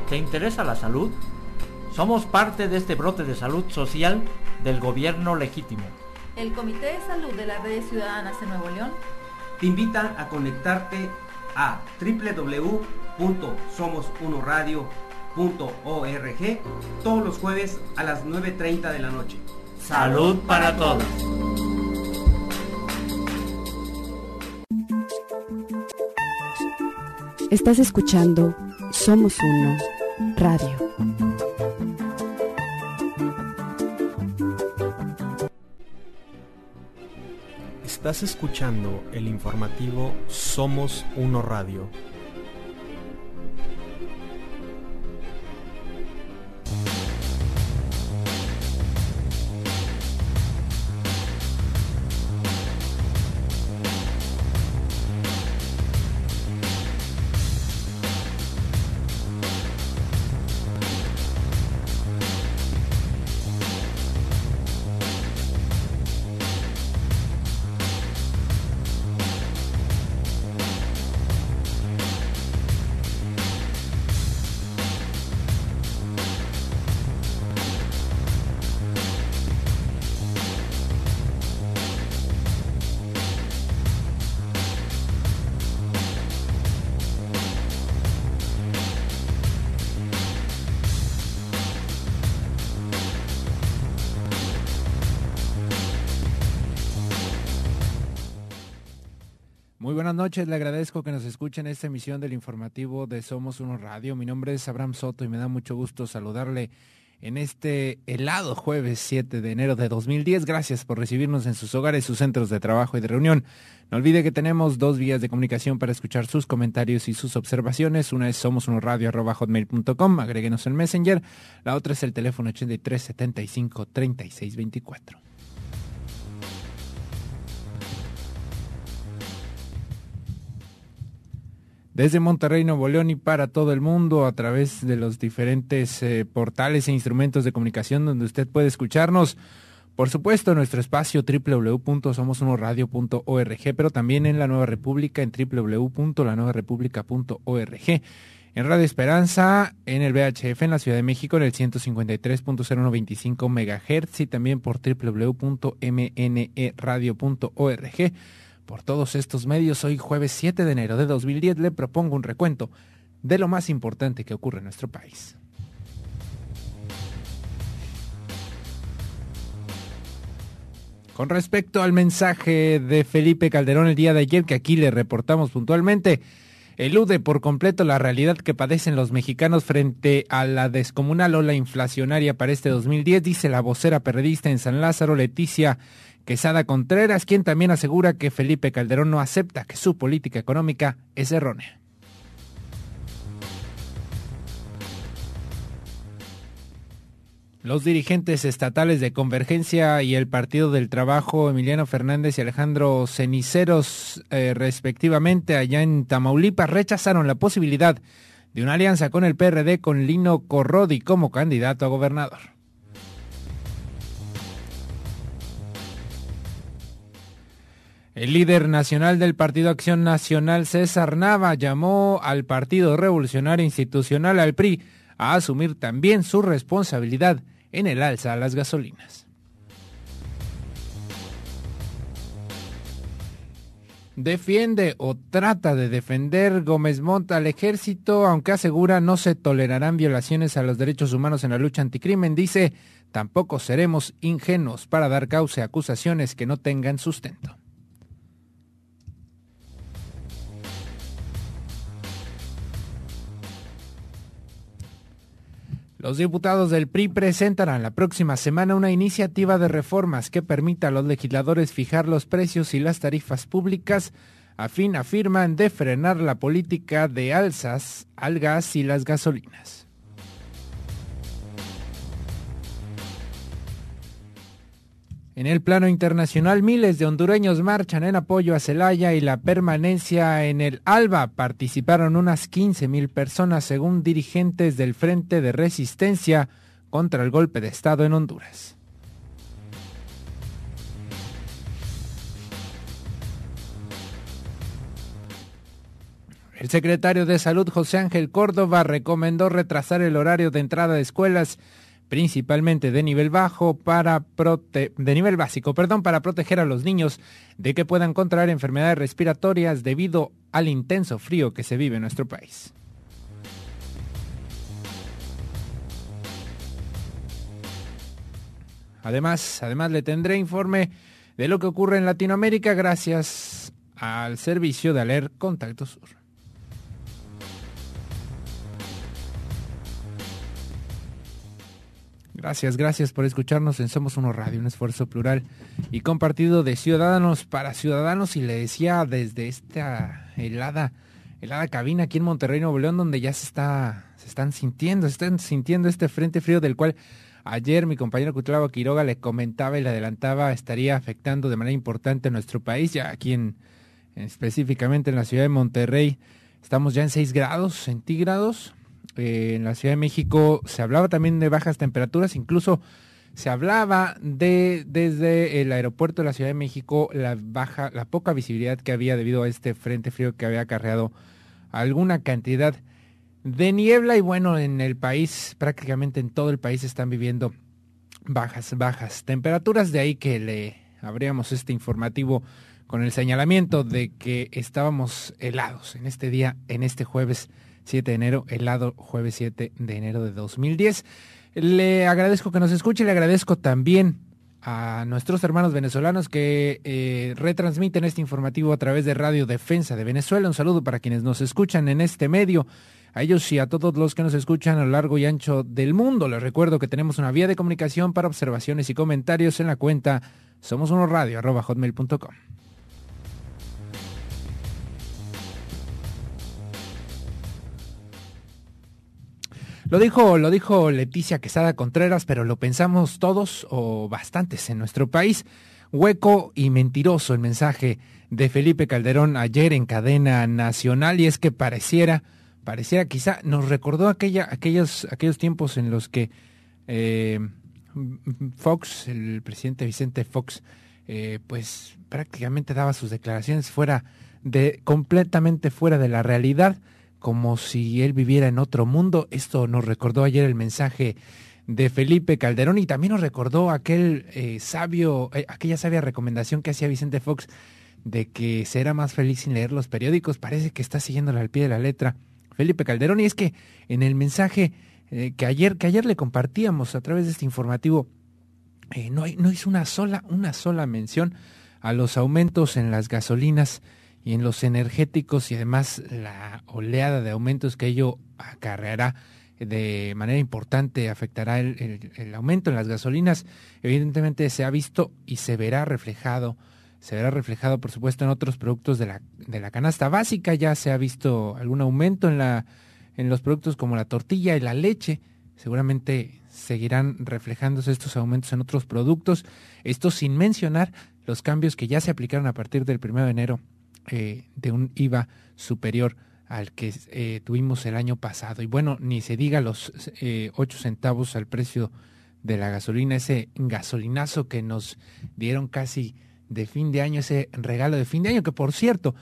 ¿Te interesa la salud? Somos parte de este brote de salud social del gobierno legítimo. El Comité de Salud de las Redes Ciudadanas de Nuevo León te invitan a conectarte a www.somosunoradio.org todos los jueves a las 9:30 de la noche. ¡Salud para todos! Estás escuchando Somos Uno Radio. Estás escuchando el informativo Somos Uno Radio. Muy buenas noches, le agradezco que nos escuchen esta emisión del informativo de Somos Uno Radio. Mi nombre es Abraham Soto y me da mucho gusto saludarle en este helado jueves 7 de enero de 2010. Gracias por recibirnos en sus hogares, sus centros de trabajo y de reunión. No olvide que tenemos dos vías de comunicación para escuchar sus comentarios y sus observaciones. Una es somosunoradio@hotmail.com, agréguenos en Messenger. La otra es el teléfono 83 75 36 24. Desde Monterrey, Nuevo León y para todo el mundo a través de los diferentes portales e instrumentos de comunicación donde usted puede escucharnos. Por supuesto, nuestro espacio www.somosunoradio.org, pero también en La Nueva República en www.lanuevarepublica.org. En Radio Esperanza, en el VHF en la Ciudad de México en el 153.0125 MHz y también por www.mneradio.org. Por todos estos medios, hoy jueves 7 de enero de 2010 le propongo un recuento de lo más importante que ocurre en nuestro país. Con respecto al mensaje de Felipe Calderón el día de ayer, que aquí le reportamos puntualmente, elude por completo la realidad que padecen los mexicanos frente a la descomunal ola inflacionaria para este 2010, dice la vocera perredista en San Lázaro, Leticia Quesada Contreras, quien también asegura que Felipe Calderón no acepta que su política económica es errónea. Los dirigentes estatales de Convergencia y el Partido del Trabajo, Emiliano Fernández y Alejandro Ceniceros, respectivamente, allá en Tamaulipas, rechazaron la posibilidad de una alianza con el PRD con Lino Corrodi como candidato a gobernador. El líder nacional del Partido Acción Nacional, César Nava, llamó al Partido Revolucionario Institucional, al PRI, a asumir también su responsabilidad en el alza a las gasolinas. Defiende o trata de defender Gómez Montt al ejército, aunque asegura no se tolerarán violaciones a los derechos humanos en la lucha anticrimen. Dice, tampoco seremos ingenuos para dar cauce a acusaciones que no tengan sustento. Los diputados del PRI presentarán la próxima semana una iniciativa de reformas que permita a los legisladores fijar los precios y las tarifas públicas a fin, afirman, de frenar la política de alzas al gas y las gasolinas. En el plano internacional, miles de hondureños marchan en apoyo a Zelaya y la permanencia en el ALBA. Participaron unas 15,000 personas, según dirigentes del Frente de Resistencia contra el Golpe de Estado en Honduras. El secretario de Salud, José Ángel Córdoba, recomendó retrasar el horario de entrada de escuelas, principalmente de nivel básico, para proteger a los niños de que puedan contraer enfermedades respiratorias debido al intenso frío que se vive en nuestro país. Además le tendré informe de lo que ocurre en Latinoamérica gracias al servicio de Alert Contacto Sur. Gracias por escucharnos en Somos Uno Radio, un esfuerzo plural y compartido de ciudadanos para ciudadanos. Y le decía desde esta helada cabina aquí en Monterrey, Nuevo León, donde ya se están sintiendo este frente frío del cual ayer mi compañero Cuitlavo Quiroga le comentaba y le adelantaba estaría afectando de manera importante a nuestro país. Ya aquí específicamente en la ciudad de Monterrey estamos ya en 6 grados centígrados. En la Ciudad de México se hablaba también de bajas temperaturas, incluso se hablaba desde el aeropuerto de la Ciudad de México la poca visibilidad que había debido a este frente frío que había acarreado alguna cantidad de niebla. Y bueno, en el país, prácticamente en todo el país están viviendo bajas temperaturas, de ahí que le abríamos este informativo con el señalamiento de que estábamos helados en este día, en este jueves 7 de enero, helado jueves 7 de enero de 2010. Le agradezco que nos escuche, le agradezco también a nuestros hermanos venezolanos que retransmiten este informativo a través de Radio Defensa de Venezuela. Un saludo para quienes nos escuchan en este medio, a ellos y a todos los que nos escuchan a lo largo y ancho del mundo. Les recuerdo que tenemos una vía de comunicación para observaciones y comentarios en la cuenta somosunoradio@hotmail.com. Lo dijo Leticia Quesada Contreras, pero lo pensamos todos o bastantes en nuestro país. Hueco y mentiroso el mensaje de Felipe Calderón ayer en cadena nacional, y es que pareciera quizá nos recordó aquellos tiempos en los que Fox, el presidente Vicente Fox, pues prácticamente daba sus declaraciones completamente fuera de la realidad, como si él viviera en otro mundo. Esto nos recordó ayer el mensaje de Felipe Calderón, y también nos recordó aquella sabia recomendación que hacía Vicente Fox de que se era más feliz sin leer los periódicos. Parece que está siguiéndole al pie de la letra Felipe Calderón, y es que en el mensaje que ayer le compartíamos a través de este informativo, no hizo una sola mención a los aumentos en las gasolinas y en los energéticos, y además la oleada de aumentos que ello acarreará de manera importante, afectará el aumento en las gasolinas. Evidentemente se ha visto y se verá reflejado por supuesto en otros productos de la canasta básica. Ya se ha visto algún aumento en los productos como la tortilla y la leche. Seguramente seguirán reflejándose estos aumentos en otros productos, esto sin mencionar los cambios que ya se aplicaron a partir del 1 de enero de un IVA superior al que tuvimos el año pasado. Y bueno, ni se diga los 8 centavos al precio de la gasolina, ese gasolinazo que nos dieron casi de fin de año, ese regalo de fin de año, que por cierto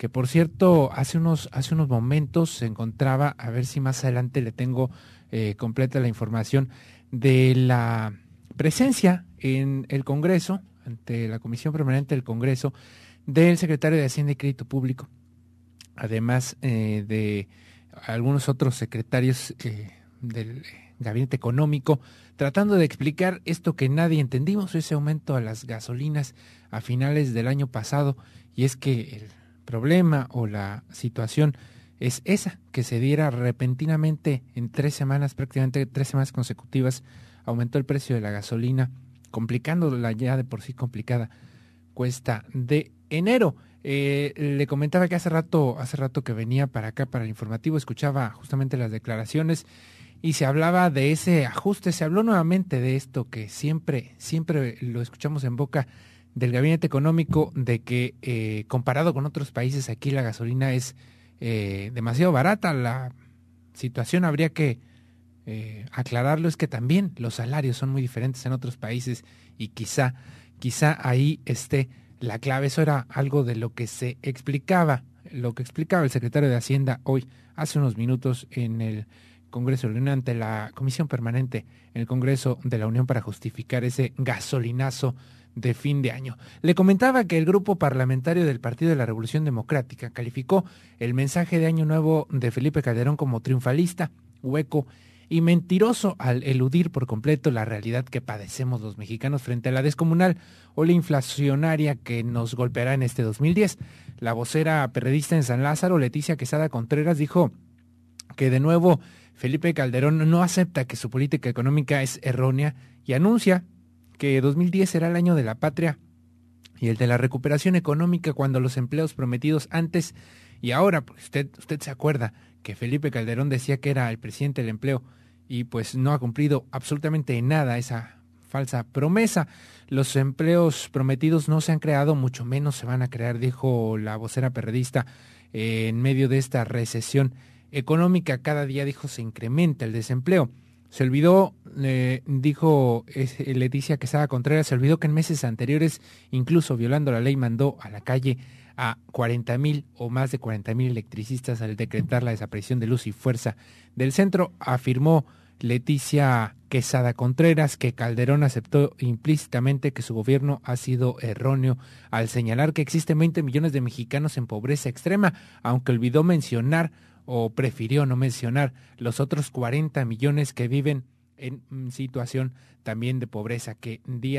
hace unos momentos se encontraba, a ver si más adelante le tengo completa la información de la presencia en el Congreso, ante la Comisión Permanente del Congreso, del secretario de Hacienda y Crédito Público, además de algunos otros secretarios del Gabinete Económico, tratando de explicar esto que nadie entendimos, ese aumento a las gasolinas a finales del año pasado. Y es que el problema o la situación es esa, que se diera repentinamente en 3 semanas, prácticamente 3 semanas consecutivas, aumentó el precio de la gasolina, complicando la ya de por sí complicada cuesta de enero. Le comentaba que hace rato que venía para acá, para el informativo, escuchaba justamente las declaraciones y se hablaba de ese ajuste, se habló nuevamente de esto que siempre lo escuchamos en boca del Gabinete Económico, de que comparado con otros países aquí la gasolina es demasiado barata. La situación habría que aclararlo, es que también los salarios son muy diferentes en otros países y quizá ahí esté la clave. Eso era algo de lo que se explicaba lo que explicaba el secretario de Hacienda hoy, hace unos minutos, en el Congreso de la Unión, ante la Comisión Permanente en el Congreso de la Unión para justificar ese gasolinazo de fin de año. Le comentaba que el grupo parlamentario del Partido de la Revolución Democrática calificó el mensaje de Año Nuevo de Felipe Calderón como triunfalista, hueco y mentiroso al eludir por completo la realidad que padecemos los mexicanos frente a la descomunal ola inflacionaria que nos golpeará en este 2010. La vocera perredista en San Lázaro, Leticia Quesada Contreras, dijo que de nuevo Felipe Calderón no acepta que su política económica es errónea y anuncia que 2010 será el año de la patria y el de la recuperación económica, cuando los empleos prometidos antes y ahora, porque usted se acuerda que Felipe Calderón decía que era el presidente del empleo y pues no ha cumplido absolutamente nada esa falsa promesa. Los empleos prometidos no se han creado, mucho menos se van a crear, dijo la vocera perredista, en medio de esta recesión económica. Cada día, dijo, se incrementa el desempleo. Se olvidó, dijo Leticia Quesada Contreras, se olvidó que en meses anteriores, incluso violando la ley, mandó a la calle a 40,000 o más de 40,000 electricistas al decretar la desaparición de luz y fuerza del centro. Afirmó Leticia Quesada Contreras que Calderón aceptó implícitamente que su gobierno ha sido erróneo al señalar que existen 20 millones de mexicanos en pobreza extrema, aunque olvidó mencionar o prefirió no mencionar los otros 40 millones que viven en situación también de pobreza, que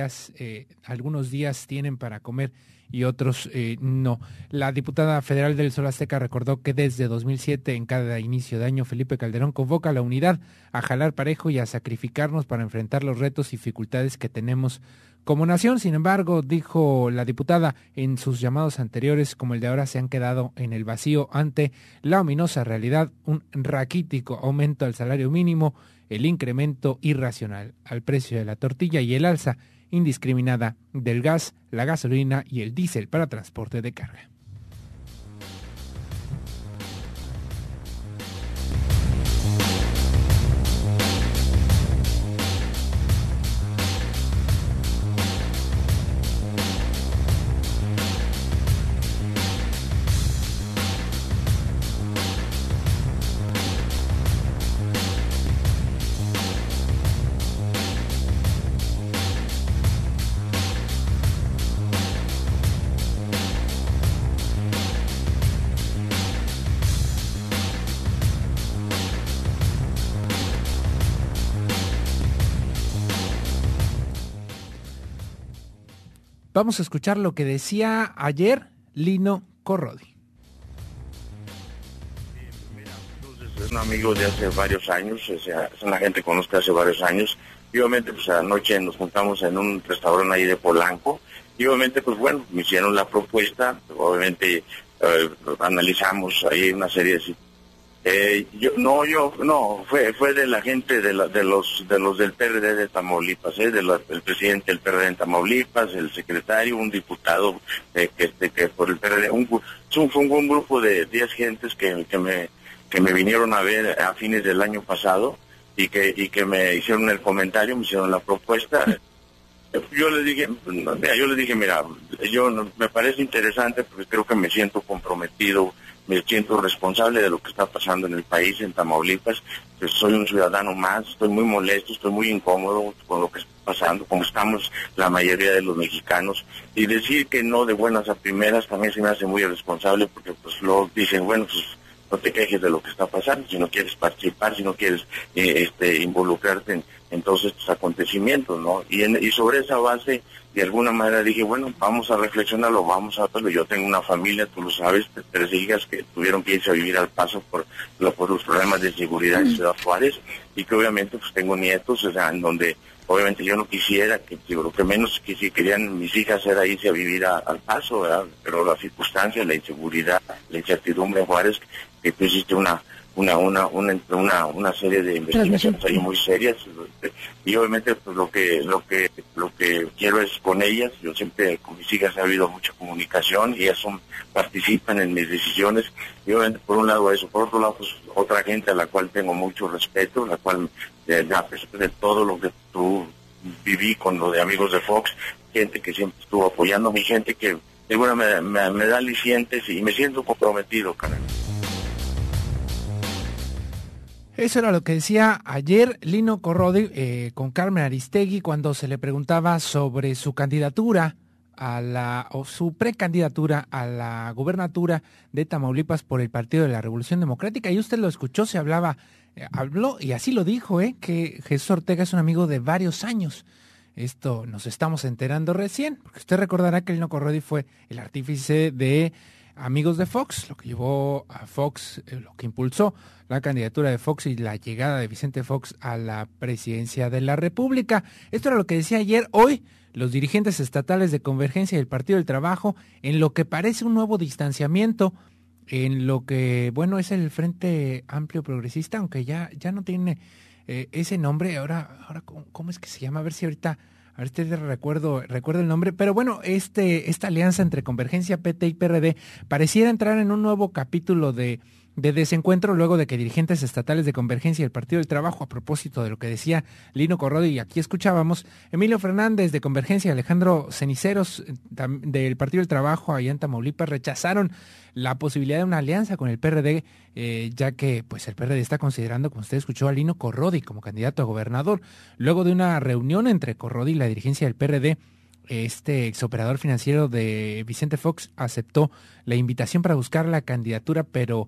algunos días tienen para comer y otros no. La diputada federal del Sol Azteca recordó que desde 2007, en cada inicio de año, Felipe Calderón convoca a la unidad, a jalar parejo y a sacrificarnos para enfrentar los retos y dificultades que tenemos como nación. Sin embargo, dijo la diputada, en sus llamados anteriores como el de ahora se han quedado en el vacío ante la ominosa realidad, un raquítico aumento al salario mínimo, el incremento irracional al precio de la tortilla y el alza indiscriminada del gas, la gasolina y el diésel para transporte de carga. Vamos a escuchar lo que decía ayer Lino Corrodi. Mira, entonces es un amigo de hace varios años, o sea, es una gente que conozco hace varios años, y obviamente pues anoche nos juntamos en un restaurante ahí de Polanco, y obviamente pues bueno, me hicieron la propuesta, obviamente analizamos ahí una serie de fue de la gente de los del PRD de Tamaulipas, el presidente del PRD en Tamaulipas, el secretario, un diputado que por el PRD, fue un grupo de 10 gentes que me vinieron a ver a fines del año pasado y que me hicieron el comentario, me hicieron la propuesta. Yo les dije, mira, me parece interesante porque creo que me siento comprometido, me siento responsable de lo que está pasando en el país, en Tamaulipas, que soy un ciudadano más, estoy muy molesto, estoy muy incómodo con lo que está pasando, como estamos la mayoría de los mexicanos, y decir que no de buenas a primeras también se me hace muy irresponsable, porque pues luego dicen, bueno, pues no te quejes de lo que está pasando, si no quieres participar, si no quieres involucrarte en todos estos acontecimientos, ¿no? Y sobre esa base, de alguna manera dije, bueno, vamos a reflexionarlo, vamos a hacerlo. Yo tengo una familia, tú lo sabes, 3 hijas que tuvieron que irse a vivir al Paso por los problemas de seguridad en Ciudad Juárez, y que obviamente pues tengo nietos, o sea, en donde obviamente yo no quisiera, lo que menos que si querían mis hijas era irse a vivir al Paso, ¿verdad? Pero la circunstancia, la inseguridad, la incertidumbre en Juárez, que tú hiciste una serie de investigaciones ahí muy serias, y obviamente pues lo que quiero es con ellas. Yo siempre con mis hijas ha habido mucha comunicación y ellas participan en mis decisiones, y obviamente por un lado eso, por otro lado pues otra gente a la cual tengo mucho respeto, la cual a pesar de todo lo que tú viví con lo de Amigos de Fox, gente que siempre estuvo apoyando, mi gente que alguna me da alicientes y me siento comprometido, caray. Eso era lo que decía ayer Lino Corrodi con Carmen Aristegui cuando se le preguntaba sobre su candidatura su precandidatura a la gubernatura de Tamaulipas por el Partido de la Revolución Democrática. Y usted lo escuchó, habló y así lo dijo, que Jesús Ortega es un amigo de varios años. Esto nos estamos enterando recién, porque usted recordará que Lino Corrodi fue el artífice de Amigos de Fox, lo que llevó a Fox, lo que impulsó la candidatura de Fox y la llegada de Vicente Fox a la presidencia de la República. Esto era lo que decía ayer. Hoy, los dirigentes estatales de Convergencia y el Partido del Trabajo, en lo que parece un nuevo distanciamiento, en lo que, bueno, es el Frente Amplio Progresista, aunque ya no tiene ese nombre. Ahora, ¿cómo es que se llama? A ver si ahorita recuerdo el nombre, pero bueno, esta alianza entre Convergencia, PT y PRD pareciera entrar en un nuevo capítulo de desencuentro luego de que dirigentes estatales de Convergencia y el Partido del Trabajo, a propósito de lo que decía Lino Corrodi, y aquí escuchábamos, Emilio Fernández de Convergencia y Alejandro Ceniceros del Partido del Trabajo allá en Tamaulipas rechazaron la posibilidad de una alianza con el PRD, ya que pues el PRD está considerando, como usted escuchó, a Lino Corrodi como candidato a gobernador. Luego de una reunión entre Corrodi y la dirigencia del PRD, este exoperador financiero de Vicente Fox aceptó la invitación para buscar la candidatura, pero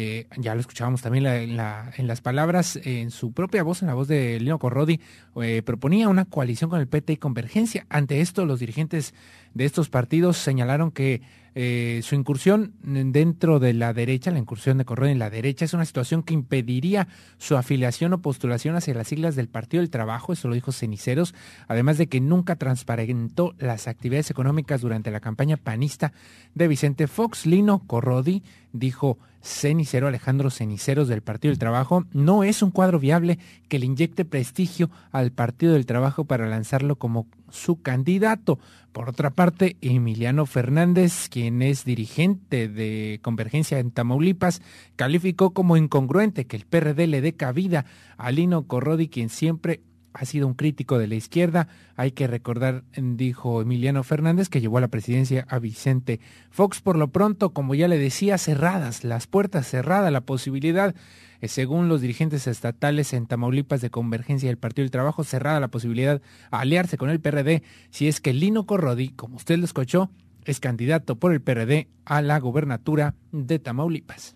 ya lo escuchábamos también en las palabras, en su propia voz, en la voz de Lino Corrodi, proponía una coalición con el PT y Convergencia. Ante esto, los dirigentes de estos partidos señalaron que su incursión dentro de la derecha, la incursión de Corrodi en la derecha, es una situación que impediría su afiliación o postulación hacia las siglas del Partido del Trabajo, eso lo dijo Ceniceros, además de que nunca transparentó las actividades económicas durante la campaña panista de Vicente Fox. Lino Corrodi, dijo Alejandro Ceniceros del Partido del Trabajo, no es un cuadro viable que le inyecte prestigio al Partido del Trabajo para lanzarlo como su candidato. Por otra parte, Emiliano Fernández, quien es dirigente de Convergencia en Tamaulipas, calificó como incongruente que el PRD le dé cabida a Lino Corrodi, quien siempre ha sido un crítico de la izquierda. Hay que recordar, dijo Emiliano Fernández, que llevó a la presidencia a Vicente Fox. Por lo pronto, como ya le decía, cerradas las puertas, cerrada la posibilidad, según los dirigentes estatales en Tamaulipas de Convergencia y el Partido del Trabajo, cerrada la posibilidad a aliarse con el PRD si es que Lino Corrodi, como usted lo escuchó, es candidato por el PRD a la gobernatura de Tamaulipas.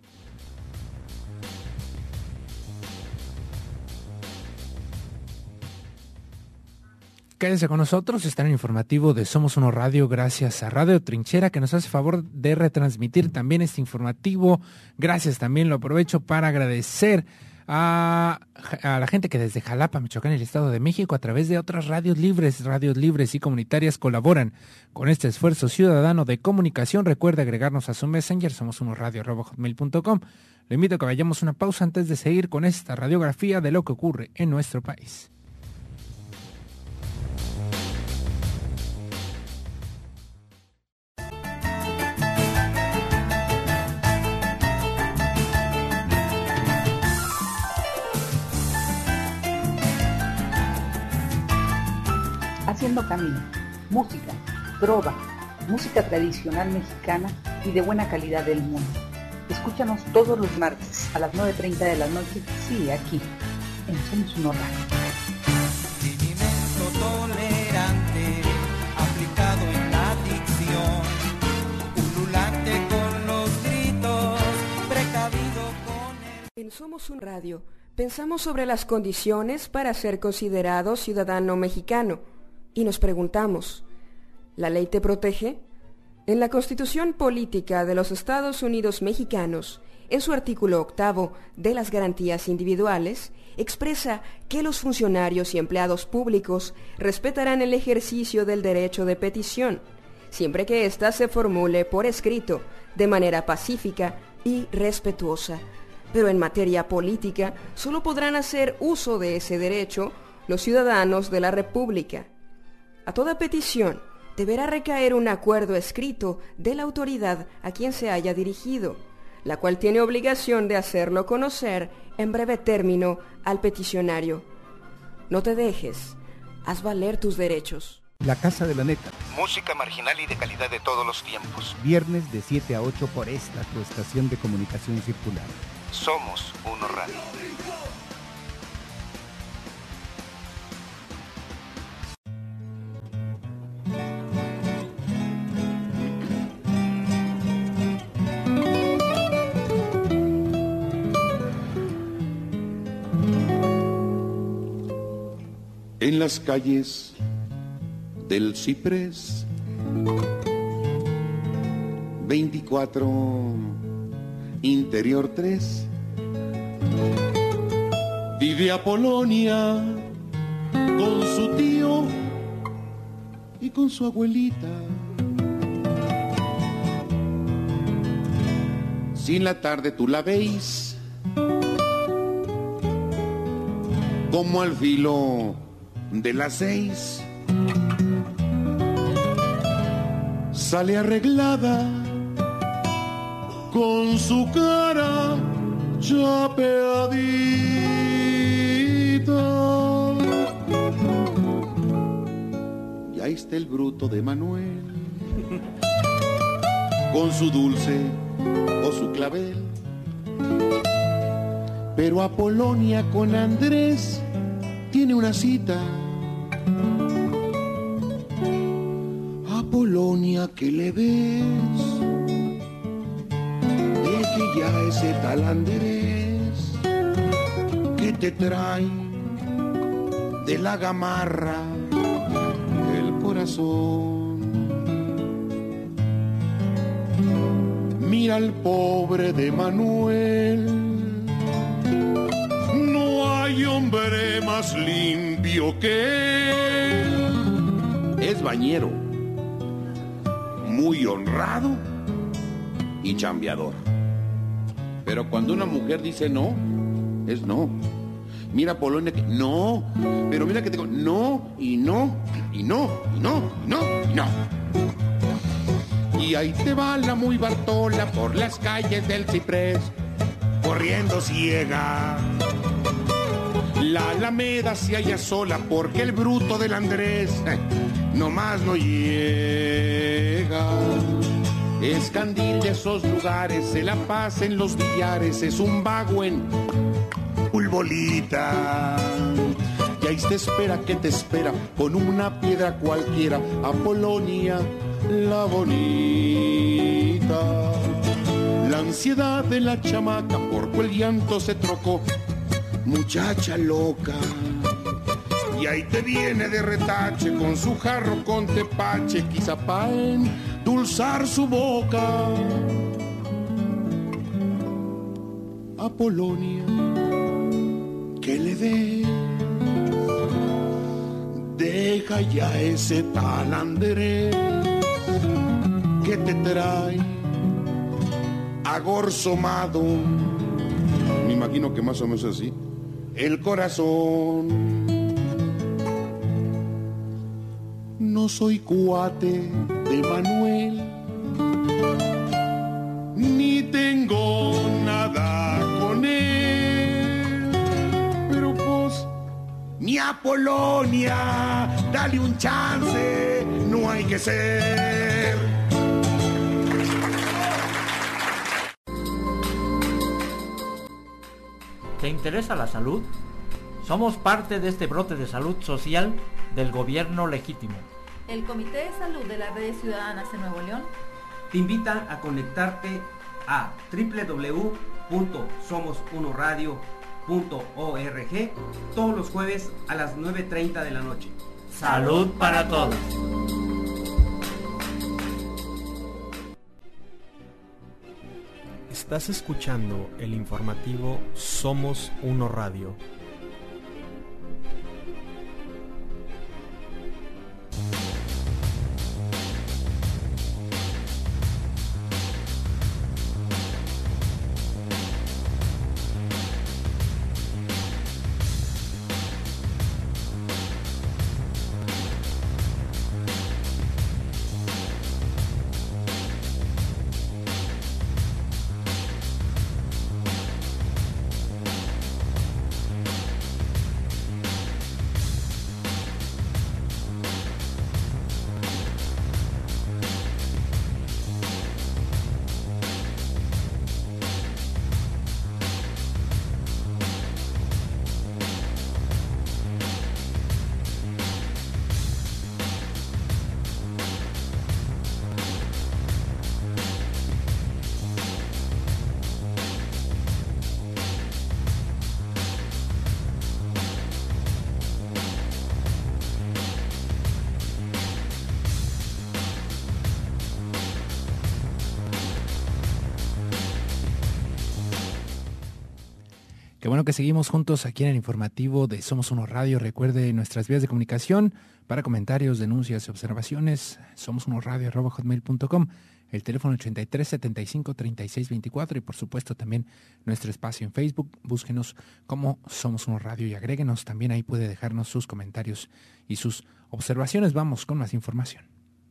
Quédense con nosotros, está en el informativo de Somos Uno Radio, gracias a Radio Trinchera, que nos hace favor de retransmitir también este informativo. Gracias, también lo aprovecho para agradecer a la gente que desde Jalapa, Michoacán y el Estado de México, a través de otras radios libres y comunitarias, colaboran con este esfuerzo ciudadano de comunicación. Recuerde agregarnos a su Messenger, somosunoradio@hotmail.com. Le invito a que vayamos una pausa antes de seguir con esta radiografía de lo que ocurre en nuestro país. Haciendo camino, música, trova, música tradicional mexicana y de buena calidad del mundo. Escúchanos todos los martes a las 9:30 de la noche, sí, aquí, en Somos Uno Radio. Sentimiento tolerante, aplicado en la dicción, ululante con los gritos, precavido con el... En Somos Uno Radio, pensamos sobre las condiciones para ser considerado ciudadano mexicano. Y nos preguntamos, ¿la ley te protege? En la Constitución Política de los Estados Unidos Mexicanos, en su artículo 8 de las garantías individuales, expresa que los funcionarios y empleados públicos respetarán el ejercicio del derecho de petición, siempre que ésta se formule por escrito, de manera pacífica y respetuosa. Pero en materia política, solo podrán hacer uso de ese derecho los ciudadanos de la República. A toda petición deberá recaer un acuerdo escrito de la autoridad a quien se haya dirigido, la cual tiene obligación de hacerlo conocer en breve término al peticionario. No te dejes, haz valer tus derechos. La Casa de la Neta. Música marginal y de calidad de todos los tiempos. Viernes de 7 a 8 por esta, tu estación de comunicación circular. Somos Uno Radio. En las calles del Ciprés 24 Interior 3 vive Apolonia con su tío y con su abuelita. Si en la tarde tú la veis como al filo de las 6 sale arreglada con su cara chapeadita. Y ahí está el bruto de Manuel con su dulce o su clavel. Pero Apolonia con Andrés tiene una cita. Apolonia, ¿qué le ves? Deje ya ese tal Andrés que te trae de la gamarra el corazón. Mira al pobre de Manuel, no hay hombre más limpio que él. Es bañero, muy honrado y chambeador. Pero cuando una mujer dice no, es no. Mira Polonia que no, pero mira que te digo no y no y no y no y no y no. Y ahí te va la muy Bartola por las calles del Ciprés, corriendo ciega. La Alameda se halla sola porque el bruto del Andrés nomás no llega. Es candil de esos lugares, se la pasa en los billares, es un vago en pulbolita. Y ahí te espera, que te espera, con una piedra cualquiera, Apolonia la bonita. La ansiedad de la chamaca por el llanto se trocó, muchacha loca. Y ahí te viene de retache con su jarro con tepache, quizá pa' endulzar su boca. Apolonia, ¿qué le ves? Deja ya ese tal Andrés que te trae agorzomado, me imagino que más o menos así, el corazón. No soy cuate de Manuel, ni tengo nada con él, pero pues, mi Apolonia, dale un chance, no hay que ser. ¿Te interesa la salud? Somos parte de este brote de salud social del gobierno legítimo. El Comité de Salud de las Redes Ciudadanas en Nuevo León te invita a conectarte a www.somosunoradio.org todos los jueves a las 9:30 de la noche. ¡Salud para todos! Estás escuchando el informativo Somos Uno Radio. bueno que seguimos juntos aquí en el informativo de Somos Uno Radio. Recuerde nuestras vías de comunicación para comentarios, denuncias y observaciones. somosunoradio@hotmail.com, el teléfono 83 75 36 24 y por supuesto también nuestro espacio en Facebook. Búsquenos como Somos Uno Radio y agréguenos. También ahí puede dejarnos sus comentarios y sus observaciones. Vamos con más información.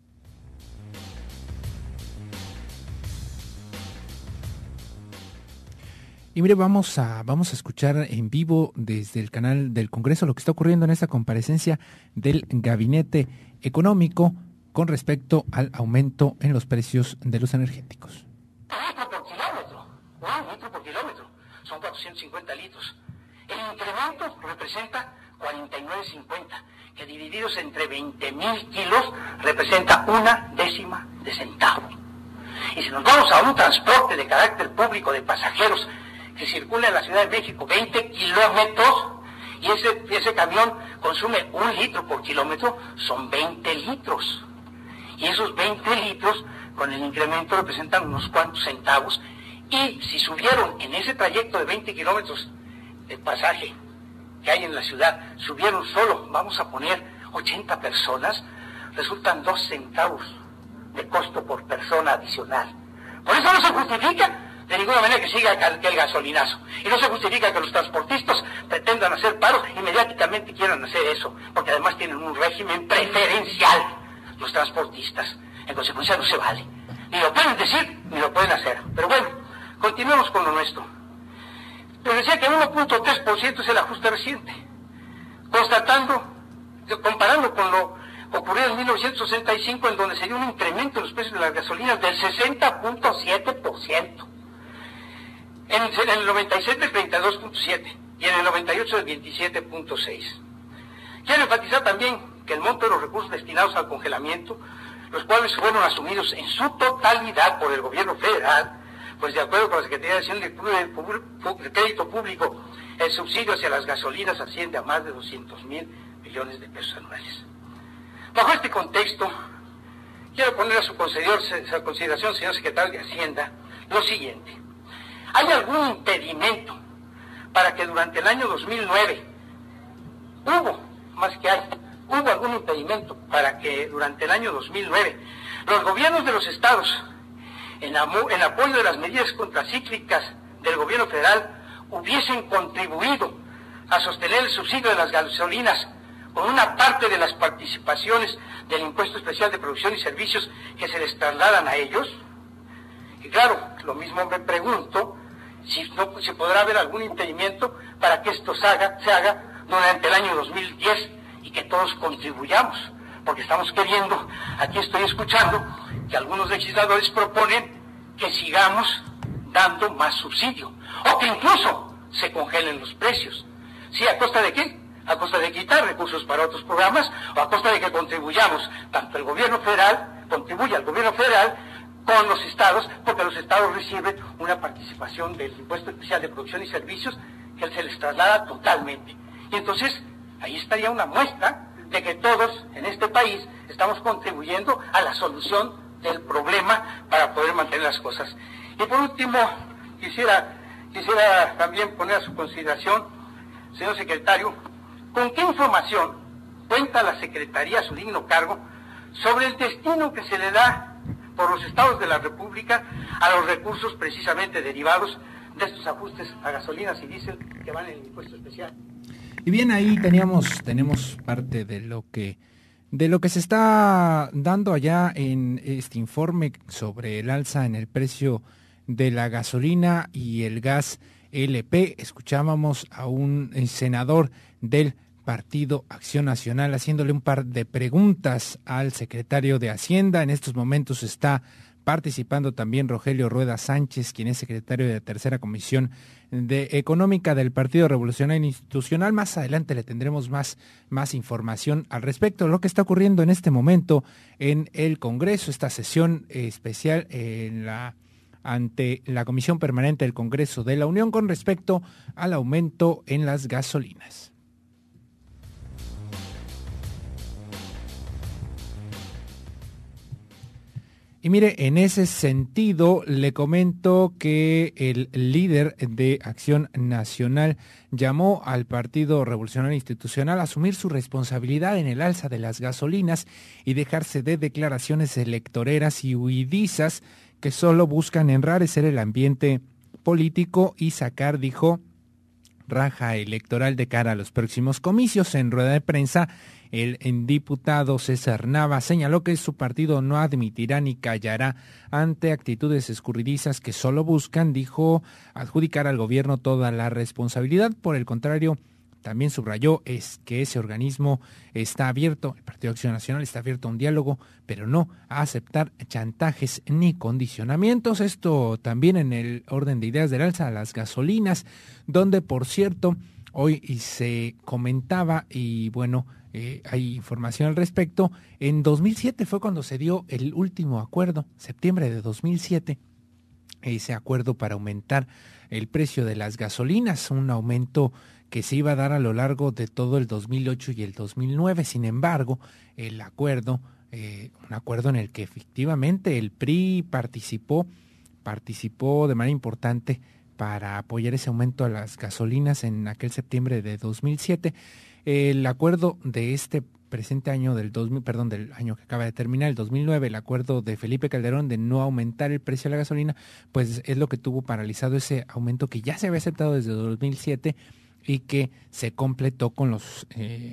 Y mire, vamos a escuchar en vivo desde el canal del Congreso lo que está ocurriendo en esta comparecencia del Gabinete Económico con respecto al aumento en los precios de los energéticos. Litro por kilómetro, 1 litro por kilómetro, son 450 litros. El incremento representa 49.50, que divididos entre 20.000 kilos representa 1/10 de centavo. Y si nos vamos a un transporte de carácter público de pasajeros que circula en la Ciudad de México 20 kilómetros, y ese camión consume 1 litro por kilómetro, son 20 litros. Y esos 20 litros, con el incremento, representan unos cuantos centavos. Y si subieron en ese trayecto de 20 kilómetros de pasaje que hay en la ciudad, subieron solo, vamos a poner 80 personas, resultan 2 centavos de costo por persona adicional. Por eso no se justifica de ninguna manera que siga que el gasolinazo. Y no se justifica que los transportistas pretendan hacer paros y mediáticamente quieran hacer eso, porque además tienen un régimen preferencial los transportistas. En consecuencia no se vale. Ni lo pueden decir, ni lo pueden hacer. Pero bueno, continuemos con lo nuestro. Les decía que 1.3% es el ajuste reciente, comparando con lo ocurrido en 1965, en donde se dio un incremento en los precios de las gasolinas del 60.7%. En el 97 el 32.7% y en el 98 el 27.6%. Quiero enfatizar también que el monto de los recursos destinados al congelamiento, los cuales fueron asumidos en su totalidad por el gobierno federal, pues de acuerdo con la Secretaría de Hacienda y Crédito Público, el subsidio hacia las gasolinas asciende a más de 200,000 millones de pesos anuales. Bajo este contexto, quiero poner a su consideración, señor secretario de Hacienda, lo siguiente. ¿Hay algún impedimento para que durante el año 2009, hubo algún impedimento para que durante el año 2009 los gobiernos de los estados, en apoyo de las medidas contracíclicas del gobierno federal, hubiesen contribuido a sostener el subsidio de las gasolinas con una parte de las participaciones del impuesto especial de producción y servicios que se les trasladan a ellos? Y claro, lo mismo me pregunto si podrá haber algún impedimento para que esto se haga durante el año 2010 y que todos contribuyamos, porque estamos queriendo, aquí estoy escuchando que algunos legisladores proponen que sigamos dando más subsidio, o que incluso se congelen los precios. ¿Sí? ¿A costa de qué? A costa de quitar recursos para otros programas, o a costa de que contribuyamos, tanto el gobierno federal, contribuye al gobierno federal con los estados, porque los estados reciben una participación del impuesto especial de producción y servicios que se les traslada totalmente. Y entonces, ahí estaría una muestra de que todos en este país estamos contribuyendo a la solución del problema para poder mantener las cosas. Y por último, quisiera también poner a su consideración, señor secretario, ¿con qué información cuenta la Secretaría a su digno cargo sobre el destino que se le da por los estados de la República a los recursos precisamente derivados de estos ajustes a gasolinas y diésel que van en el impuesto especial? Y bien, ahí tenemos parte de lo que se está dando allá en este informe sobre el alza en el precio de la gasolina y el gas LP. Escuchábamos a un senador del Partido Acción Nacional haciéndole un par de preguntas al secretario de Hacienda. En estos momentos está participando también Rogelio Rueda Sánchez, quien es secretario de la Tercera Comisión Económica del Partido Revolucionario Institucional. Más adelante le tendremos más información al respecto de lo que está ocurriendo en este momento en el Congreso, esta sesión especial ante la Comisión Permanente del Congreso de la Unión con respecto al aumento en las gasolinas. Y mire, en ese sentido, le comento que el líder de Acción Nacional llamó al Partido Revolucionario Institucional a asumir su responsabilidad en el alza de las gasolinas y dejarse de declaraciones electoreras y huidizas que solo buscan enrarecer el ambiente político y sacar, dijo, raja electoral de cara a los próximos comicios. En rueda de prensa, el diputado César Nava señaló que su partido no admitirá ni callará ante actitudes escurridizas que solo buscan, dijo, adjudicar al gobierno toda la responsabilidad. Por el contrario, también subrayó que ese organismo está abierto, el Partido Acción Nacional está abierto a un diálogo, pero no a aceptar chantajes ni condicionamientos. Esto también en el orden de ideas del alza a las gasolinas, donde, por cierto, hoy se comentaba y bueno, hay información al respecto. En 2007 fue cuando se dio el último acuerdo, septiembre de 2007, ese acuerdo para aumentar el precio de las gasolinas, un aumento que se iba a dar a lo largo de todo el 2008 y el 2009. Sin embargo, el acuerdo, un acuerdo en el que efectivamente el PRI participó de manera importante para apoyar ese aumento a las gasolinas en aquel septiembre de 2007. El acuerdo de este presente año del año que acaba de terminar, el 2009, el acuerdo de Felipe Calderón de no aumentar el precio de la gasolina, pues es lo que tuvo paralizado ese aumento que ya se había aceptado desde 2007 y que se completó con los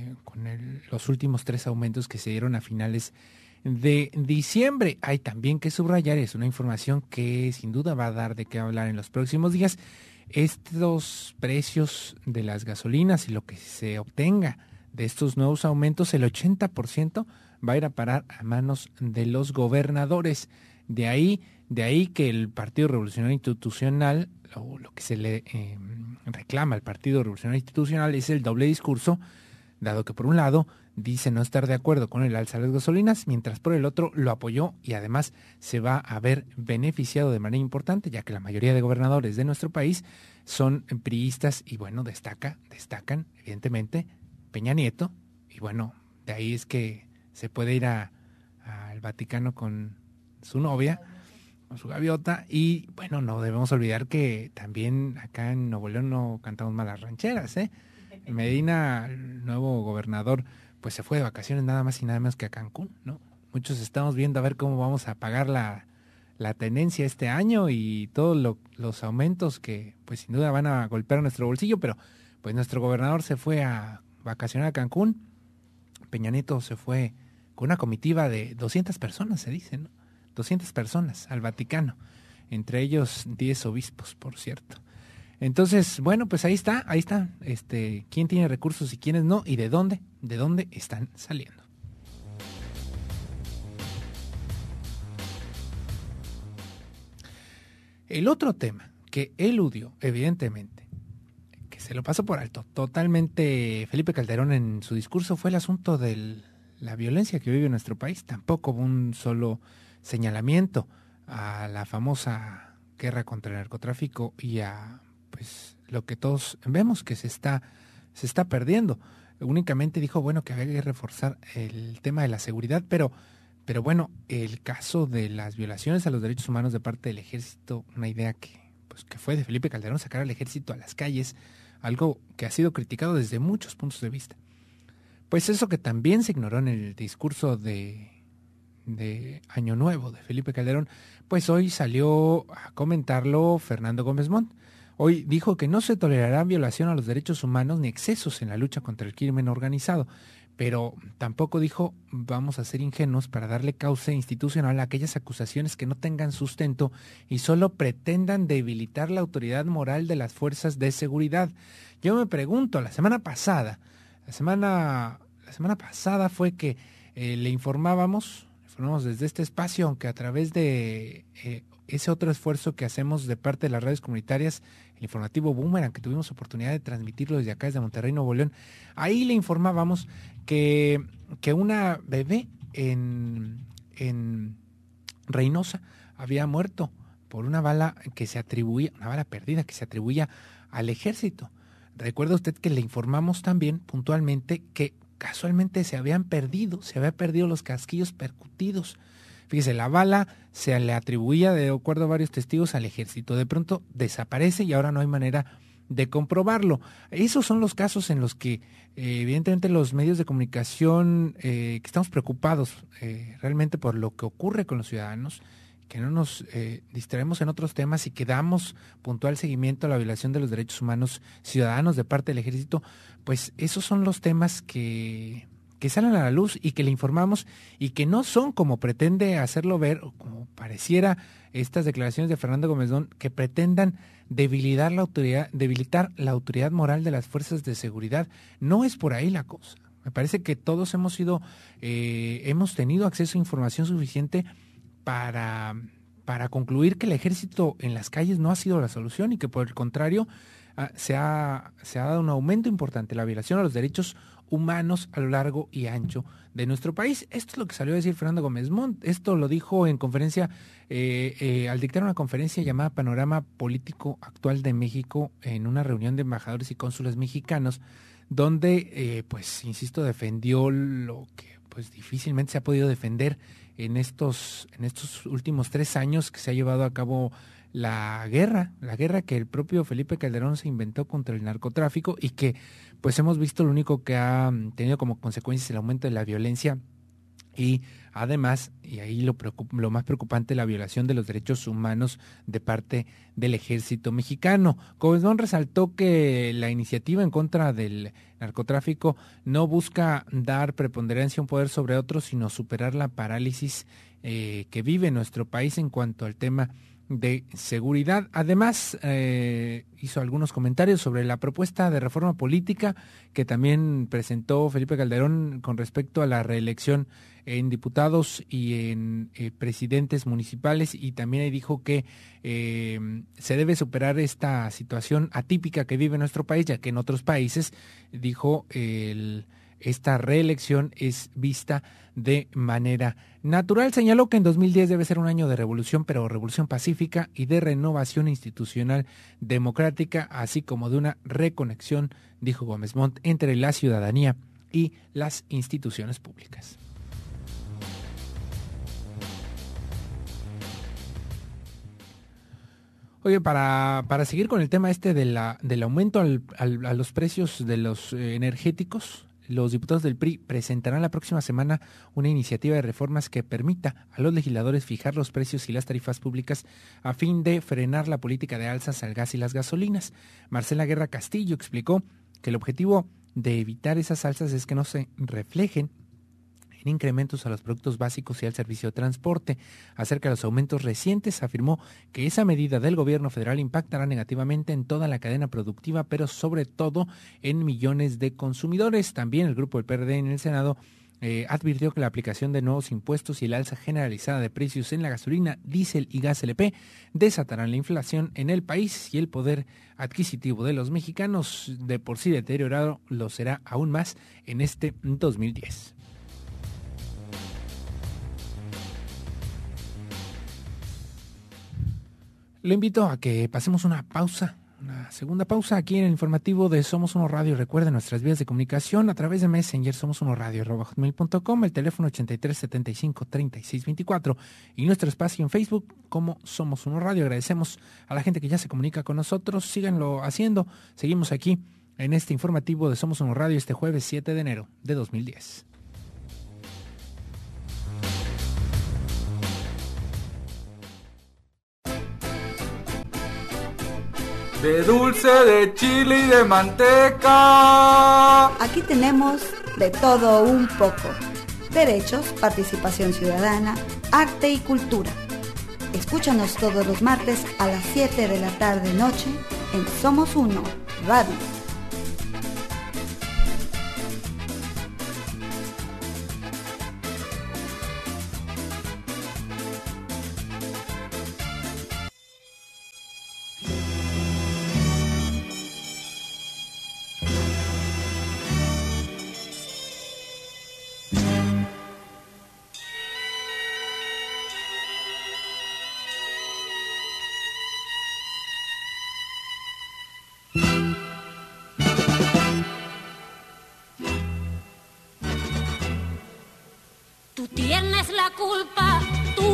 últimos 3 aumentos que se dieron a finales de diciembre. Hay también que subrayar, es una información que sin duda va a dar de qué hablar en los próximos días, estos precios de las gasolinas y lo que se obtenga de estos nuevos aumentos, el 80% va a ir a parar a manos de los gobernadores. De ahí que el Partido Revolucionario Institucional, lo que se le reclama al Partido Revolucionario Institucional es el doble discurso, dado que por un lado dice no estar de acuerdo con el alza de las gasolinas, mientras por el otro lo apoyó y además se va a ver beneficiado de manera importante, ya que la mayoría de gobernadores de nuestro país son priistas y bueno, destacan evidentemente Peña Nieto, y bueno, de ahí es que se puede ir al Vaticano con su novia, con su gaviota, y bueno, no debemos olvidar que también acá en Nuevo León no cantamos mal las rancheras, Medina, el nuevo gobernador, pues se fue de vacaciones nada más y nada menos que a Cancún, ¿no? Muchos estamos viendo a ver cómo vamos a pagar la tenencia este año y todos los aumentos que pues sin duda van a golpear nuestro bolsillo, pero pues nuestro gobernador se fue a vacacionar a Cancún, Peña Nieto se fue con una comitiva de 200 personas, se dice, ¿no? 200 personas al Vaticano, entre ellos 10 obispos, por cierto. Entonces, bueno, pues ahí está, quién tiene recursos y quiénes no, y de dónde están saliendo. El otro tema que eludió, evidentemente, que se lo pasó por alto totalmente Felipe Calderón en su discurso, fue el asunto de la violencia que vive nuestro país. Tampoco hubo un solo señalamiento a la famosa guerra contra el narcotráfico y a pues lo que todos vemos que se está perdiendo. Únicamente dijo, bueno, que había que reforzar el tema de la seguridad, pero bueno, el caso de las violaciones a los derechos humanos de parte del ejército, una idea que fue de Felipe Calderón, sacar al ejército a las calles, algo que ha sido criticado desde muchos puntos de vista. Pues eso que también se ignoró en el discurso de Año Nuevo de Felipe Calderón, pues hoy salió a comentarlo Fernando Gómez Montt. Hoy dijo que no se tolerará violación a los derechos humanos ni excesos en la lucha contra el crimen organizado, pero tampoco dijo vamos a ser ingenuos para darle cauce institucional a aquellas acusaciones que no tengan sustento y solo pretendan debilitar la autoridad moral de las fuerzas de seguridad. Yo me pregunto, la semana pasada fue que le informábamos desde este espacio, aunque a través de ese otro esfuerzo que hacemos de parte de las redes comunitarias, el informativo Boomerang, que tuvimos oportunidad de transmitirlo desde acá, desde Monterrey, Nuevo León, ahí le informábamos que una bebé en Reynosa había muerto por una bala perdida que se atribuía al ejército. Recuerda usted que le informamos también puntualmente que casualmente se habían perdido los casquillos percutidos. Fíjese, la bala se le atribuía, de acuerdo a varios testigos, al ejército. De pronto desaparece y ahora no hay manera de comprobarlo. Esos son los casos en los que evidentemente los medios de comunicación que estamos preocupados realmente por lo que ocurre con los ciudadanos, que no nos distraemos en otros temas y que damos puntual seguimiento a la violación de los derechos humanos ciudadanos de parte del ejército, pues esos son los temas que salen a la luz y que le informamos y que no son como pretende hacerlo ver o como pareciera estas declaraciones de Fernando Gómez Dont, que pretendan debilitar la autoridad moral de las fuerzas de seguridad. No es por ahí la cosa. Me parece que todos hemos tenido acceso a información suficiente para concluir que el ejército en las calles no ha sido la solución y que por el contrario se ha dado un aumento importante en la violación a los derechos humanos a lo largo y ancho de nuestro país. Esto es lo que salió a decir Fernando Gómez Dont. Esto lo dijo en conferencia, al dictar una conferencia llamada Panorama Político Actual de México en una reunión de embajadores y cónsules mexicanos, donde, pues, insisto, defendió lo que pues difícilmente se ha podido defender en estos últimos 3 años que se ha llevado a cabo la guerra que el propio Felipe Calderón se inventó contra el narcotráfico y que pues hemos visto lo único que ha tenido como consecuencia es el aumento de la violencia y además, y ahí lo más preocupante, la violación de los derechos humanos de parte del ejército mexicano. Gómez Dont resaltó que la iniciativa en contra del narcotráfico no busca dar preponderancia a un poder sobre otro, sino superar la parálisis que vive nuestro país en cuanto al tema de seguridad. Además, hizo algunos comentarios sobre la propuesta de reforma política que también presentó Felipe Calderón con respecto a la reelección en diputados y en presidentes municipales, y también ahí dijo que se debe superar esta situación atípica que vive nuestro país, ya que en otros países, dijo, esta reelección es vista de manera natural. Señaló que en 2010 debe ser un año de revolución, pero revolución pacífica y de renovación institucional democrática, así como de una reconexión, dijo Gómez Dont, entre la ciudadanía y las instituciones públicas. Oye, para seguir con el tema del aumento a los precios de los energéticos, los diputados del PRI presentarán la próxima semana una iniciativa de reformas que permita a los legisladores fijar los precios y las tarifas públicas a fin de frenar la política de alzas al gas y las gasolinas. Marcela Guerra Castillo explicó que el objetivo de evitar esas alzas es que no se reflejen en incrementos a los productos básicos y al servicio de transporte. Acerca de los aumentos recientes, afirmó que esa medida del gobierno federal impactará negativamente en toda la cadena productiva, pero sobre todo en millones de consumidores. También el grupo del PRD en el Senado advirtió que la aplicación de nuevos impuestos y el alza generalizada de precios en la gasolina, diésel y gas LP desatarán la inflación en el país y el poder adquisitivo de los mexicanos, de por sí deteriorado, lo será aún más en este 2010. Le invito a que pasemos una segunda pausa aquí en el informativo de Somos Uno Radio. Recuerden nuestras vías de comunicación a través de Messenger, somosunoradio@hotmail.com, el teléfono 8375-3624 y nuestro espacio en Facebook como Somos Uno Radio. Agradecemos a la gente que ya se comunica con nosotros, síganlo haciendo. Seguimos aquí en este informativo de Somos Uno Radio este jueves 7 de enero de 2010. De dulce, de chile y de manteca. Aquí tenemos de todo un poco. Derechos, participación ciudadana, arte y cultura. Escúchanos todos los martes a las 7 de la tarde-noche en Somos Uno Radio. Tienes la culpa, tú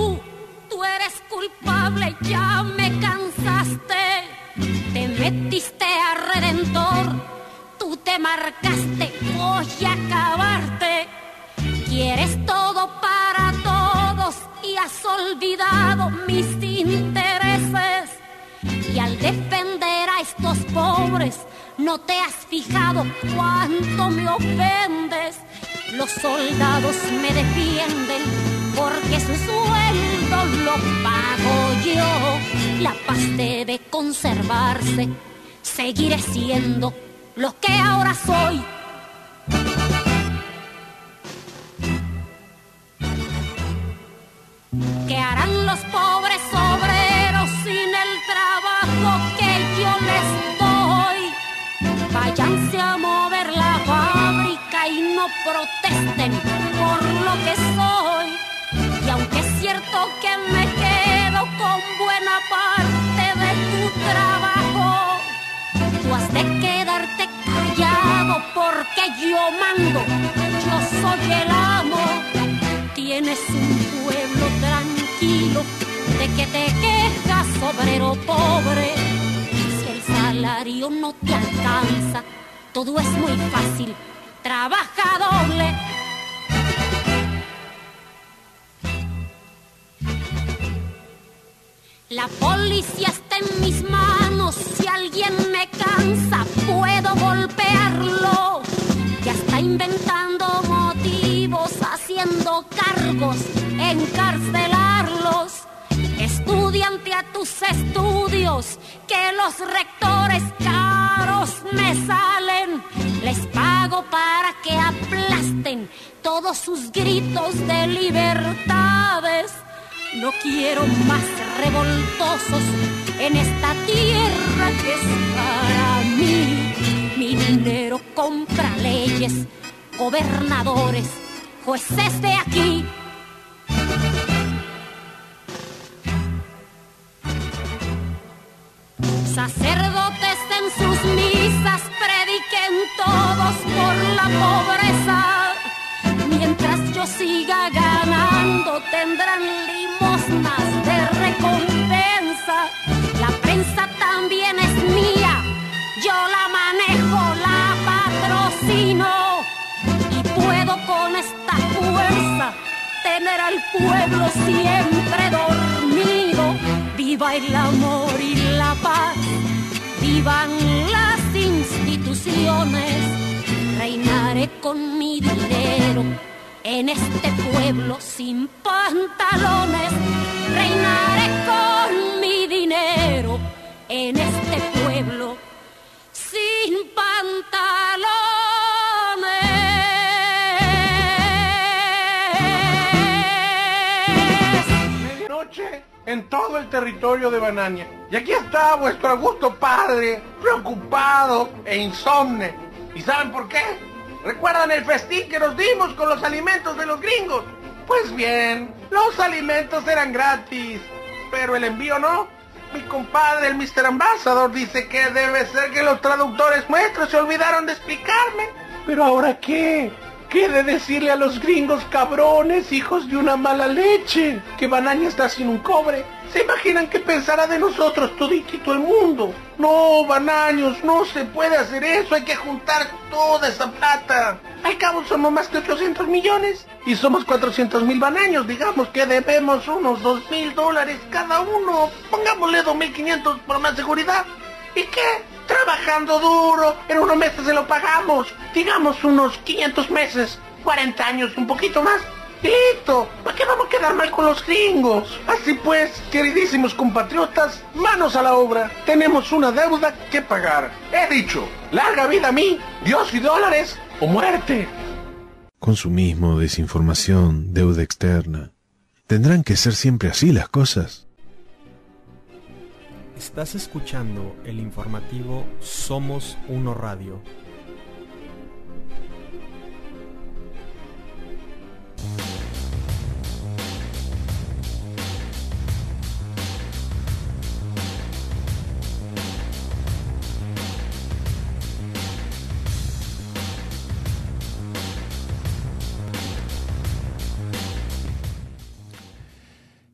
tú eres culpable, ya me cansaste. Te metiste a Redentor, tú te marcaste, voy a acabarte. Quieres todo para todos y has olvidado mis intereses. Y al defender a estos pobres, no te has fijado cuánto me ofendes. Los soldados me defienden porque su sueldo lo pago yo. La paz debe conservarse, seguiré siendo lo que ahora soy. ¿Qué harán los pobres obreros sin el trabajo que yo les doy? Váyanse a mover la fábrica y no protesten por lo que soy. Y aunque es cierto que me quedo con buena parte de tu trabajo, tú has de quedarte callado porque yo mando, yo soy el amo. Tienes un pueblo tranquilo, ¿de qué te quejas, obrero pobre? Si el salario no te alcanza, todo es muy fácil, trabaja doble. La policía está en mis manos, si alguien me cansa puedo golpearlo. Ya está inventando motivos, haciendo cargos, encarcelarlos. Estudiante a tus estudios, que los rectores caros me salen. Les pago para que aplasten todos sus gritos de libertades. No quiero más revoltosos en esta tierra que es para mí. Mi dinero compra leyes, gobernadores, jueces de aquí. Sacerdotes en sus misas prediquen todos por la pobreza. Mientras yo siga ganando tendrán limosnas de recompensa. La prensa también es mía, yo la manejo, la patrocino. Y puedo con esta fuerza tener al pueblo siempre dormido. Viva el amor y la paz, vivan las instituciones. Reinaré con mi dinero en este pueblo sin pantalones. Reinaré con mi dinero en este pueblo sin pantalones. Medianoche en todo el territorio de Banania. Y aquí está vuestro augusto padre, preocupado e insomne. ¿Y saben por qué? ¿Recuerdan el festín que nos dimos con los alimentos de los gringos? Pues bien, los alimentos eran gratis, pero el envío no. Mi compadre, el Mr. Ambassador, dice que debe ser que los traductores nuestros se olvidaron de explicarme. ¿Pero ahora qué? ¿Qué de decirle a los gringos cabrones, hijos de una mala leche, que Banania está sin un cobre? ¿Se imaginan qué pensará de nosotros toditito el mundo? No, banaños, no se puede hacer eso, hay que juntar toda esa plata. Al cabo somos más que 800 millones y somos 400,000 banaños, digamos que debemos unos $2,000 cada uno. Pongámosle 2,500 por más seguridad. ¿Y qué? Trabajando duro, en unos meses se lo pagamos. Digamos unos 500 meses, 40 años, un poquito más. ¡Listo! ¿Para qué vamos a quedar mal con los gringos? Así pues, queridísimos compatriotas, manos a la obra. Tenemos una deuda que pagar. He dicho, larga vida a mí, Dios y dólares, o muerte. Consumismo, desinformación, deuda externa. ¿Tendrán que ser siempre así las cosas? Estás escuchando el informativo Somos Uno Radio.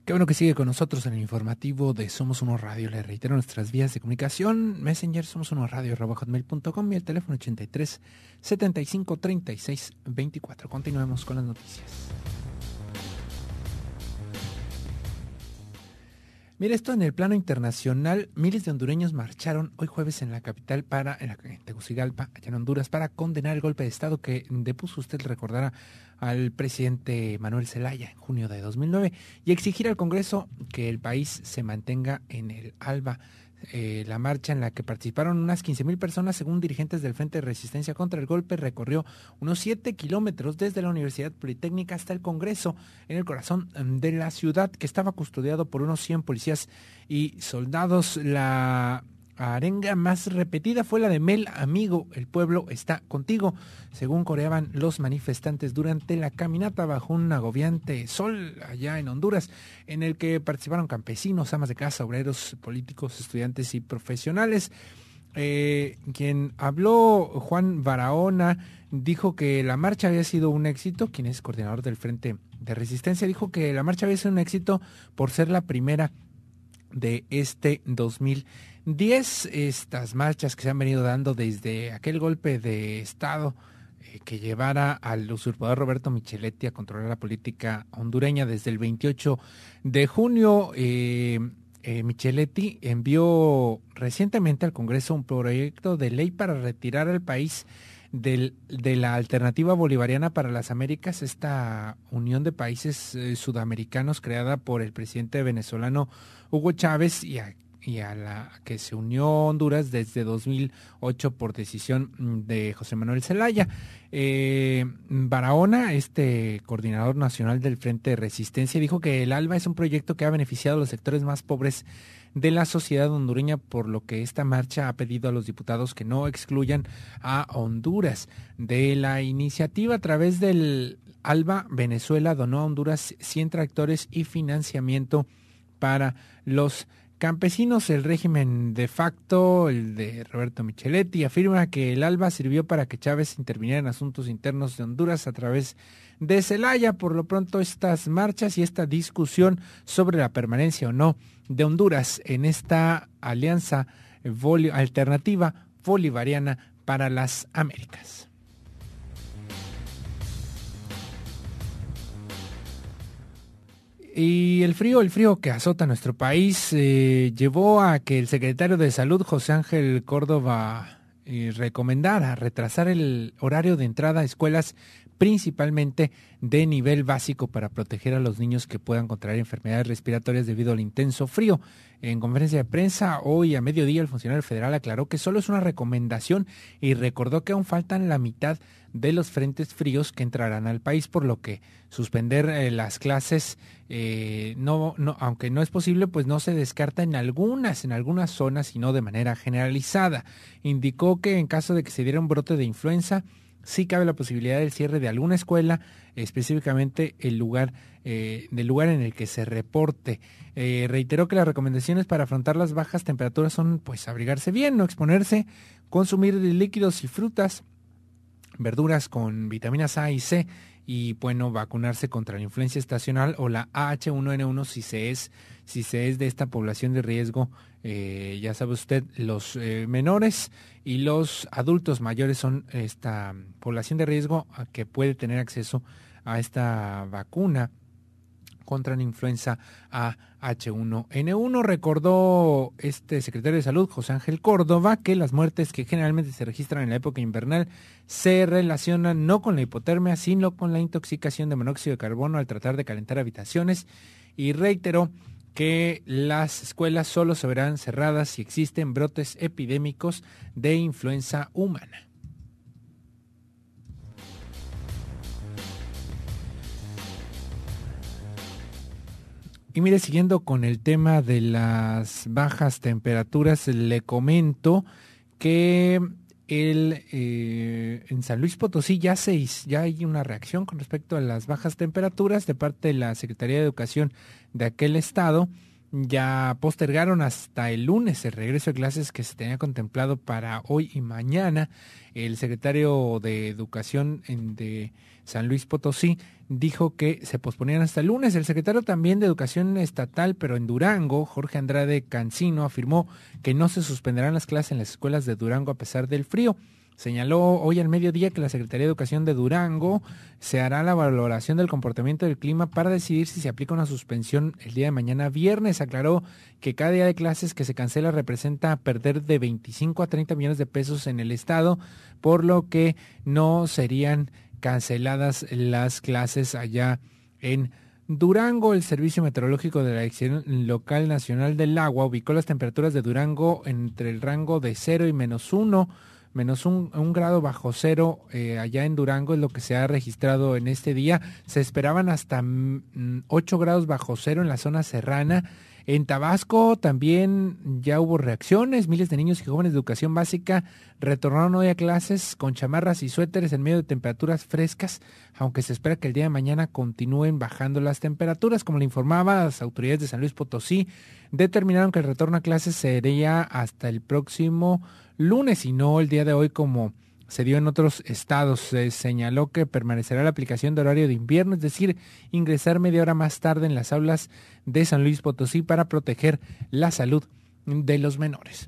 Qué bueno que sigue con nosotros en el informativo de Somos Uno Radio. Le reitero nuestras vías de comunicación: Messenger, somosunoradio@hotmail.com y el teléfono 83 75 36 24. Continuemos con las noticias. Mira, esto en el plano internacional, miles de hondureños marcharon hoy jueves en la capital en Tegucigalpa, allá en Honduras, para condenar el golpe de Estado que depuso, usted recordará, al presidente Manuel Zelaya en junio de 2009 y exigir al Congreso que el país se mantenga en el ALBA. La marcha, en la que participaron unas 15,000 personas, según dirigentes del Frente de Resistencia contra el Golpe, recorrió unos 7 kilómetros desde la Universidad Politécnica hasta el Congreso, en el corazón de la ciudad, que estaba custodiado por unos 100 policías y soldados. La arenga más repetida fue la de Mel, amigo, el pueblo está contigo, según coreaban los manifestantes durante la caminata bajo un agobiante sol allá en Honduras, en el que participaron campesinos, amas de casa, obreros, políticos, estudiantes y profesionales. Quien habló, Juan Barahona, dijo que la marcha había sido un éxito. Quien es coordinador del Frente de Resistencia dijo que la marcha había sido un éxito por ser la primera de este 2010. Estas marchas que se han venido dando desde aquel golpe de Estado que llevara al usurpador Roberto Micheletti a controlar la política hondureña desde el 28 de junio. Micheletti envió recientemente al Congreso un proyecto de ley para retirar al país de la Alternativa Bolivariana para las Américas, esta unión de países sudamericanos creada por el presidente venezolano Hugo Chávez y a la que se unió Honduras desde 2008 por decisión de José Manuel Zelaya. Barahona, coordinador nacional del Frente de Resistencia, dijo que el ALBA es un proyecto que ha beneficiado a los sectores más pobres de la sociedad hondureña, por lo que esta marcha ha pedido a los diputados que no excluyan a Honduras de la iniciativa. A través del ALBA, Venezuela donó a Honduras 100 tractores y financiamiento para los campesinos. El régimen de facto, el de Roberto Micheletti, afirma que el ALBA sirvió para que Chávez interviniera en asuntos internos de Honduras a través de Zelaya. Por lo pronto, estas marchas y esta discusión sobre la permanencia o no de Honduras en esta alianza alternativa bolivariana para las Américas. Y el frío que azota nuestro país llevó a que el secretario de Salud, José Ángel Córdoba, recomendara retrasar el horario de entrada a escuelas, principalmente de nivel básico, para proteger a los niños que puedan contraer enfermedades respiratorias debido al intenso frío. En conferencia de prensa hoy a mediodía, el funcionario federal aclaró que solo es una recomendación y recordó que aún faltan la mitad de los frentes fríos que entrarán al país, por lo que suspender las clases, aunque no es posible, pues no se descarta en algunas zonas y no de manera generalizada. Indicó que en caso de que se diera un brote de influenza, sí cabe la posibilidad del cierre de alguna escuela, específicamente del lugar en el que se reporte. Reiteró que las recomendaciones para afrontar las bajas temperaturas son pues abrigarse bien, no exponerse, consumir líquidos y frutas, verduras con vitaminas A y C, y bueno, vacunarse contra la influencia estacional o la H1N1 si se es de esta población de riesgo. Ya sabe usted, los menores y los adultos mayores son esta población de riesgo que puede tener acceso a esta vacuna contra la influenza H1N1. Recordó secretario de Salud, José Ángel Córdoba, que las muertes que generalmente se registran en la época invernal se relacionan no con la hipotermia, sino con la intoxicación de monóxido de carbono al tratar de calentar habitaciones, y reiteró que las escuelas solo se verán cerradas si existen brotes epidémicos de influenza humana. Y mire, siguiendo con el tema de las bajas temperaturas, le comento que en San Luis Potosí ya hay una reacción con respecto a las bajas temperaturas de parte de la Secretaría de Educación de aquel estado, ya postergaron hasta el lunes el regreso de clases que se tenía contemplado para hoy y mañana. El secretario de Educación de San Luis Potosí dijo que se posponían hasta el lunes. El secretario también de Educación Estatal, pero en Durango, Jorge Andrade Cancino, afirmó que no se suspenderán las clases en las escuelas de Durango a pesar del frío. Señaló hoy al mediodía que la Secretaría de Educación de Durango se hará la valoración del comportamiento del clima para decidir si se aplica una suspensión el día de mañana viernes. Aclaró que cada día de clases que se cancela representa perder de 25 a 30 millones de pesos en el estado, por lo que no serían canceladas las clases allá en Durango. El Servicio Meteorológico de la Dirección Local Nacional del Agua ubicó las temperaturas de Durango entre el rango de 0 y -1. -1 grado bajo cero allá en Durango es lo que se ha registrado en este día. Se esperaban hasta 8 grados bajo cero en la zona serrana. En Tabasco también ya hubo reacciones. Miles de niños y jóvenes de educación básica retornaron hoy a clases con chamarras y suéteres en medio de temperaturas frescas, aunque se espera que el día de mañana continúen bajando las temperaturas. Como le informaba, las autoridades de San Luis Potosí determinaron que el retorno a clases sería hasta el próximo lunes y no el día de hoy como se dio en otros estados. Se señaló que permanecerá la aplicación de horario de invierno, es decir, ingresar media hora más tarde en las aulas de San Luis Potosí para proteger la salud de los menores.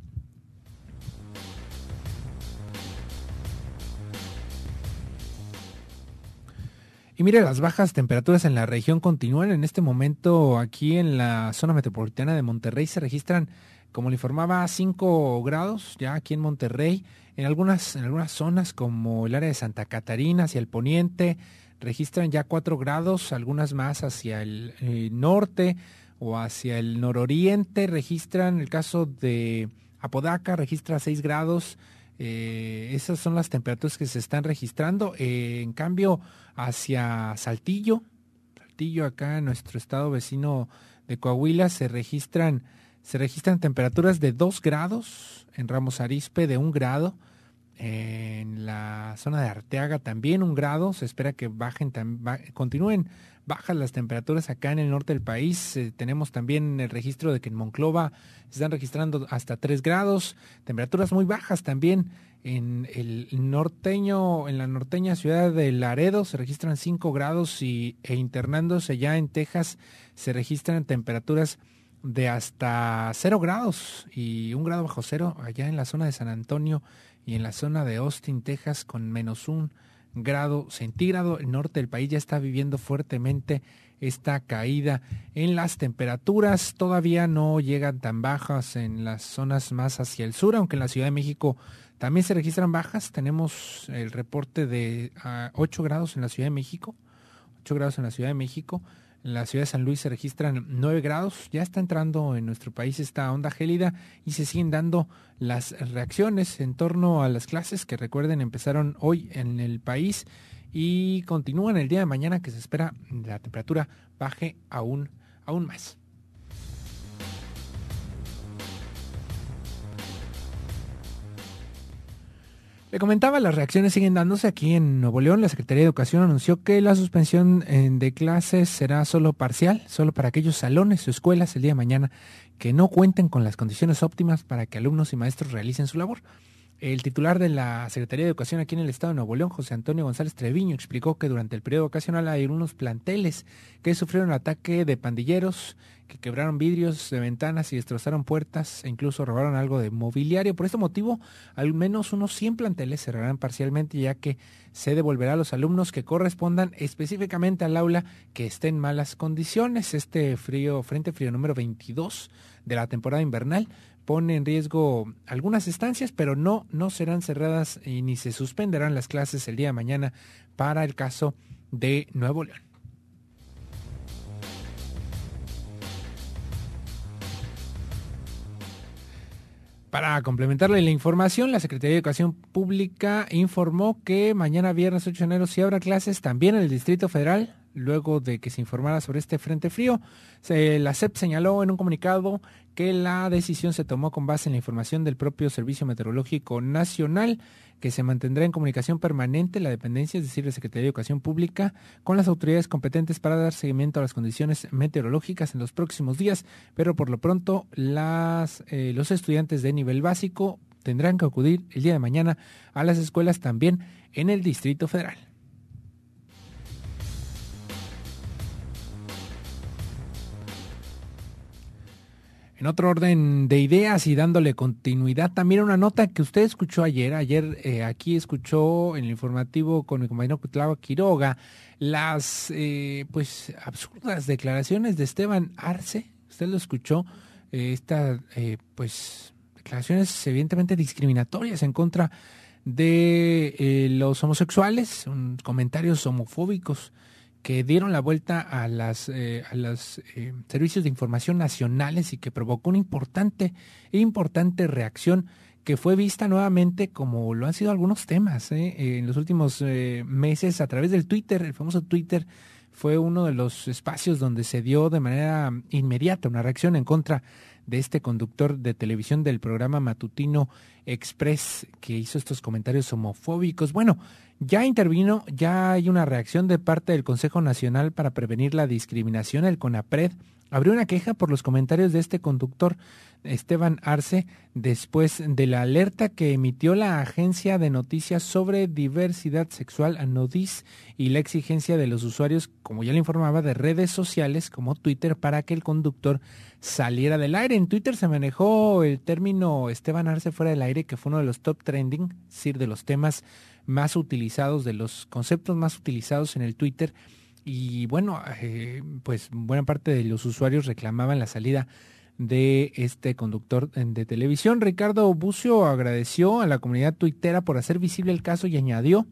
Y mire, las bajas temperaturas en la región continúan. En este momento aquí en la zona metropolitana de Monterrey se registran, como le informaba, 5 grados ya aquí en Monterrey. En algunas zonas como el área de Santa Catarina hacia el poniente registran ya 4 grados, algunas más hacia el norte o hacia el nororiente registran. El caso de Apodaca registra 6 grados. Esas son las temperaturas que se están registrando. En cambio, hacia Saltillo acá en nuestro estado vecino de Coahuila se registran temperaturas de 2 grados, en Ramos Arizpe de 1 grado, en la zona de Arteaga también 1 grado. Se espera que continúen bajas las temperaturas acá en el norte del país. Tenemos también el registro de que en Monclova se están registrando hasta 3 grados, temperaturas muy bajas también en en la norteña ciudad de Laredo se registran 5 grados e internándose ya en Texas se registran temperaturas de hasta 0 grados y 1 grado bajo cero allá en la zona de San Antonio y en la zona de Austin, Texas, con -1 grado centígrado. El norte del país ya está viviendo fuertemente esta caída en las temperaturas. Todavía no llegan tan bajas en las zonas más hacia el sur, aunque en la Ciudad de México también se registran bajas. Tenemos el reporte de 8 grados en la Ciudad de México. 8 grados en la Ciudad de México. En la ciudad de San Luis se registran 9 grados. Ya está entrando en nuestro país esta onda gélida y se siguen dando las reacciones en torno a las clases que, recuerden, empezaron hoy en el país y continúan el día de mañana, que se espera la temperatura baje aún más. Le comentaba, las reacciones siguen dándose aquí en Nuevo León. La Secretaría de Educación anunció que la suspensión de clases será solo parcial, solo para aquellos salones o escuelas el día de mañana que no cuenten con las condiciones óptimas para que alumnos y maestros realicen su labor. El titular de la Secretaría de Educación aquí en el estado de Nuevo León, José Antonio González Treviño, explicó que durante el periodo vacacional hay unos planteles que sufrieron ataque de pandilleros que quebraron vidrios de ventanas y destrozaron puertas e incluso robaron algo de mobiliario. Por este motivo, al menos unos 100 planteles cerrarán parcialmente, ya que se devolverá a los alumnos que correspondan específicamente al aula que esté en malas condiciones. Este frente frío número 22 de la temporada invernal pone en riesgo algunas estancias, pero no serán cerradas y ni se suspenderán las clases el día de mañana para el caso de Nuevo León. Para complementarle la información, la Secretaría de Educación Pública informó que mañana viernes 8 de enero sí habrá clases también en el Distrito Federal. luego de que se informara sobre este frente frío. La SEP señaló en un comunicado que la decisión se tomó con base en la información del propio Servicio Meteorológico Nacional, que se mantendrá en comunicación permanente la dependencia, es decir, la Secretaría de Educación Pública, con las autoridades competentes para dar seguimiento a las condiciones meteorológicas en los próximos días, pero por lo pronto los estudiantes de nivel básico tendrán que acudir el día de mañana a las escuelas también en el Distrito Federal. En otro orden de ideas y dándole continuidad, también una nota que usted escuchó ayer aquí escuchó en el informativo con mi compañero Cuitlava Quiroga las absurdas declaraciones de Esteban Arce. Usted lo escuchó, declaraciones evidentemente discriminatorias en contra de los homosexuales, comentarios homofóbicos que dieron la vuelta a los servicios de información nacionales y que provocó una importante reacción que fue vista nuevamente como lo han sido algunos temas en los últimos meses a través del Twitter. El famoso Twitter fue uno de los espacios donde se dio de manera inmediata una reacción en contra de este conductor de televisión del programa matutino Express que hizo estos comentarios homofóbicos. Bueno, ya intervino, ya hay una reacción de parte del Consejo Nacional para Prevenir la Discriminación, el CONAPRED. Abrió una queja por los comentarios de este conductor, Esteban Arce, después de la alerta que emitió la Agencia de Noticias sobre Diversidad Sexual, ANODIS, y la exigencia de los usuarios, como ya le informaba, de redes sociales como Twitter para que el conductor saliera del aire. En Twitter se manejó el término Esteban Arce fuera del aire, que fue uno de los top trending, es decir, de los temas más utilizados, de los conceptos más utilizados en el Twitter. Y bueno, buena parte de los usuarios reclamaban la salida de este conductor de televisión. Ricardo Bucio agradeció a la comunidad tuitera por hacer visible el caso y añadió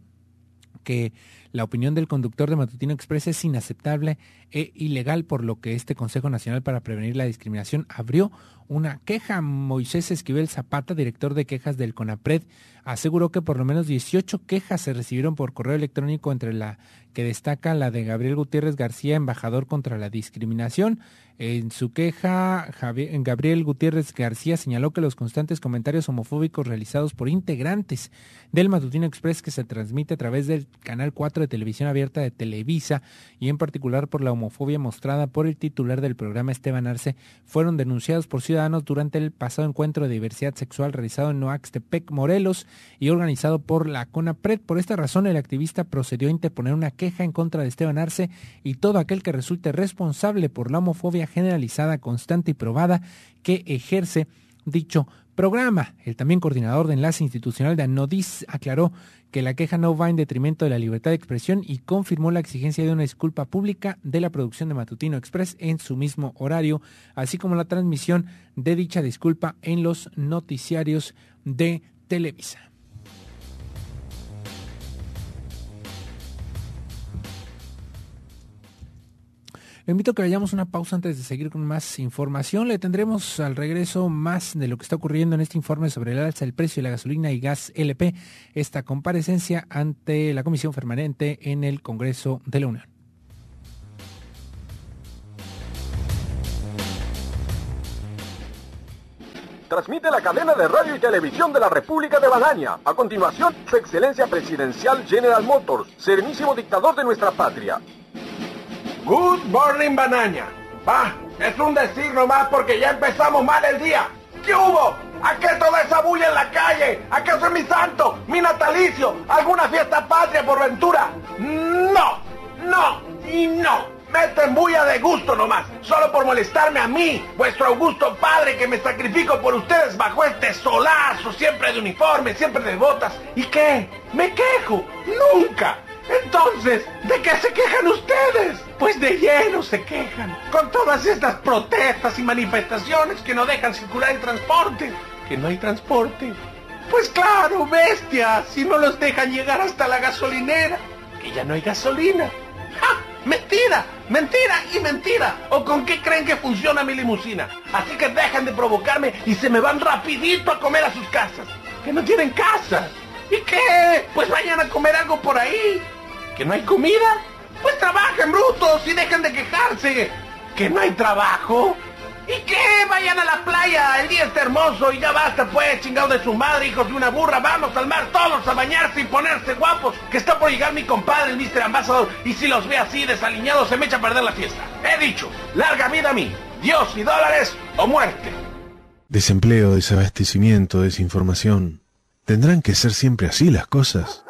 que la opinión del conductor de Matutino Express es inaceptable e ilegal, por lo que este Consejo Nacional para Prevenir la Discriminación abrió una queja. Moisés Esquivel Zapata, director de quejas del CONAPRED, aseguró que por lo menos 18 quejas se recibieron por correo electrónico, entre la que destaca la de Gabriel Gutiérrez García, embajador contra la discriminación. En su queja, Gabriel Gutiérrez García señaló que los constantes comentarios homofóbicos realizados por integrantes del Matutino Express, que se transmite a través del Canal 4 de Televisión Abierta de Televisa, y en particular por la homofobia mostrada por el titular del programa, Esteban Arce, fueron denunciados por ciudadanos durante el pasado encuentro de diversidad sexual realizado en Oaxtepec, Morelos, y organizado por la CONAPRED. Por esta razón, el activista procedió a interponer una queja en contra de Esteban Arce y todo aquel que resulte responsable por la homofobia generalizada, constante y probada que ejerce dicho programa. El también coordinador de enlace institucional de ANODIS aclaró que la queja no va en detrimento de la libertad de expresión y confirmó la exigencia de una disculpa pública de la producción de Matutino Express en su mismo horario, así como la transmisión de dicha disculpa en los noticiarios de Televisa. Le invito a que vayamos una pausa antes de seguir con más información. Le tendremos al regreso más de lo que está ocurriendo en este informe sobre el alza del precio de la gasolina y gas LP, esta comparecencia ante la Comisión Permanente en el Congreso de la Unión. Transmite la cadena de radio y televisión de la República de Banania. A continuación, Su Excelencia Presidencial General Motors, serenísimo dictador de nuestra patria. Good morning, Banania. Es un decir nomás porque ya empezamos mal el día. ¿Qué hubo? ¿A qué toda esa bulla en la calle? ¿Acaso es mi santo, mi natalicio, alguna fiesta patria por ventura? No y no. Meten bulla de gusto nomás, solo por molestarme a mí, vuestro augusto padre, que me sacrifico por ustedes bajo este solazo, siempre de uniforme, siempre de botas. ¿Y qué? ¿Me quejo? ¡Nunca! Entonces, ¿de qué se quejan ustedes? Pues de lleno se quejan, con todas estas protestas y manifestaciones que no dejan circular el transporte. ¿Que no hay transporte? Pues claro, bestia, si no los dejan llegar hasta la gasolinera, que ya no hay gasolina. ¡Ja! ¡Mentira! ¡Mentira y mentira! ¿O con qué creen que funciona mi limusina? Así que dejen de provocarme y se me van rapidito a comer a sus casas. Que no tienen casa. ¿Y qué? Pues vayan a comer algo por ahí. ¿Que no hay comida? Pues trabajen, brutos, y dejen de quejarse. ¿Que no hay trabajo? ¿Y qué? Vayan a la playa, el día está hermoso y ya basta pues, chingado de su madre, hijos de una burra. Vamos al mar todos a bañarse y ponerse guapos, que está por llegar mi compadre, el Mr. Ambassador, y si los ve así desaliñados se me echa a perder la fiesta. He dicho, larga vida a mí, Dios y dólares o muerte. Desempleo, desabastecimiento, desinformación. ¿Tendrán que ser siempre así las cosas?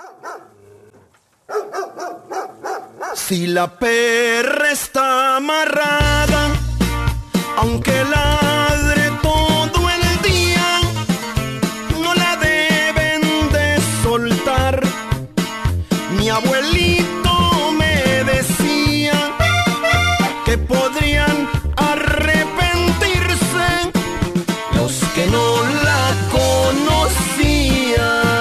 Si la perra está amarrada, aunque ladre todo el día, no la deben de soltar. Mi abuelito me decía que podrían arrepentirse los que no la conocían.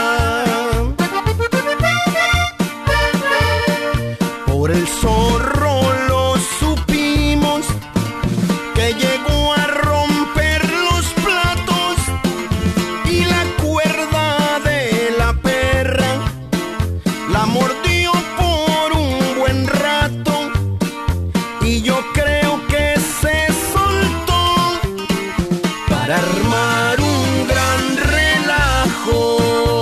Por el zorro lo supimos, que llegó a romper los platos y la cuerda de la perra la mordió por un buen rato y yo creo que se soltó para armar un gran relajo.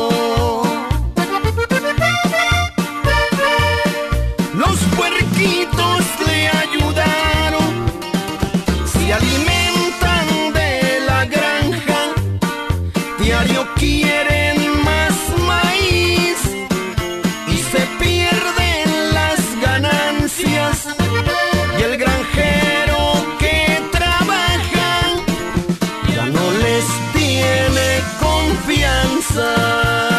Los puerquitos le ayudaron, se alimentan de la granja, diario quieren más maíz y se pierden las ganancias. Y el granjero que trabaja ya no les tiene confianza.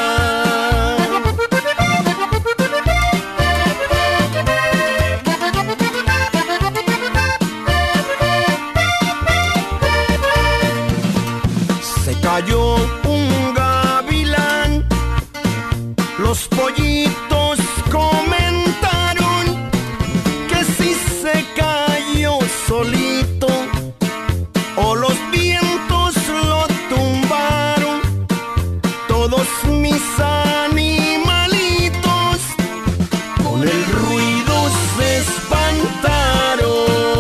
Cayó un gavilán, los pollitos comentaron que si se cayó solito o los vientos lo tumbaron, todos mis animalitos con el ruido se espantaron.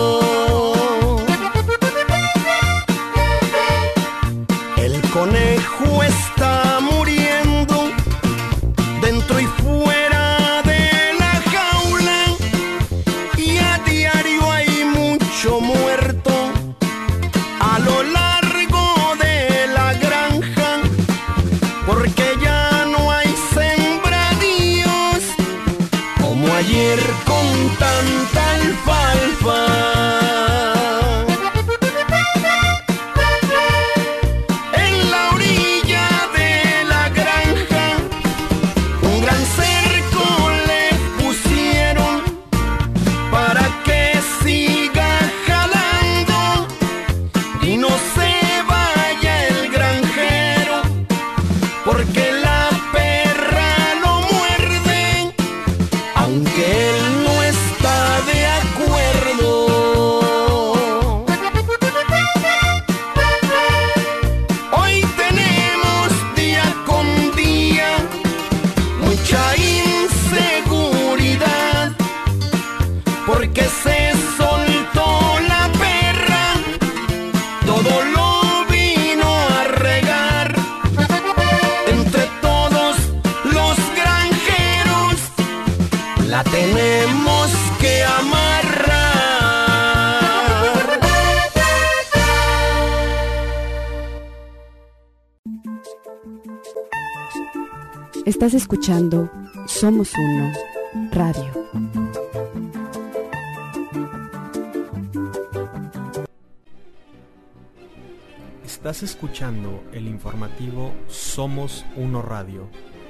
El conejo está muriendo dentro y fuera de la jaula y a diario hay mucho muerto a lo largo de la granja porque ya no hay sembradíos como ayer con tanta alfalfa. La tenemos que amarrar. Estás escuchando Somos Uno Radio. Estás escuchando el informativo Somos Uno Radio.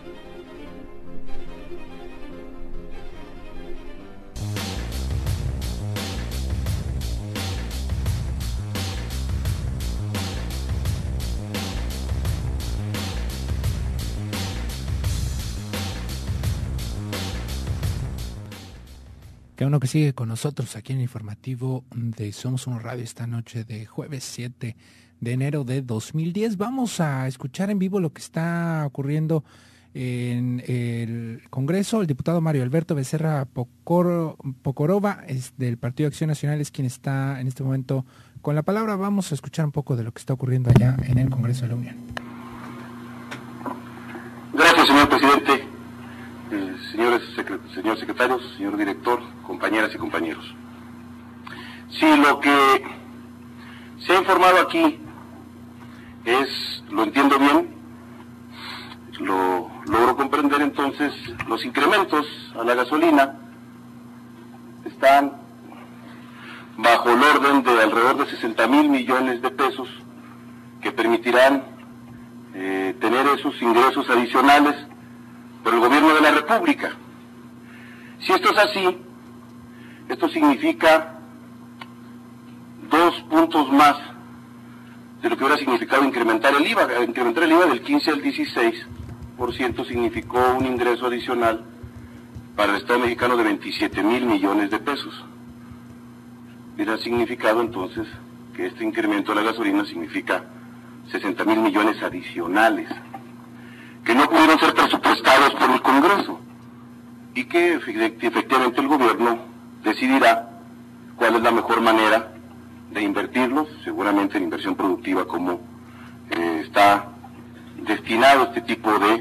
Qué bueno que sigue con nosotros aquí en el informativo de Somos Uno Radio esta noche de jueves 7 de enero de 2010. Vamos a escuchar en vivo lo que está ocurriendo en el Congreso. El diputado Mario Alberto Becerra Pocorova, del Partido Acción Nacional, es quien está en este momento con la palabra. Vamos a escuchar un poco de lo que está ocurriendo allá en el Congreso de la Unión. Gracias, señor presidente, señores secretarios, señor director, compañeras y compañeros. Sí, lo que se ha informado aquí lo entiendo bien, lo logro comprender. Entonces, los incrementos a la gasolina están bajo el orden de alrededor de 60,000 millones de pesos que permitirán tener esos ingresos adicionales por el gobierno de la República. Si esto es así, esto significa 2 puntos más de lo que hubiera significado incrementar el IVA. Incrementar el IVA del 15 al 16% significó un ingreso adicional para el Estado mexicano de 27,000 millones de pesos. Hubiera significado entonces que este incremento de la gasolina significa 60,000 millones adicionales, que no pudieron ser presupuestados por el Congreso, y que efectivamente el gobierno decidirá cuál es la mejor manera de invertirlos, seguramente en inversión productiva, como está destinado este tipo de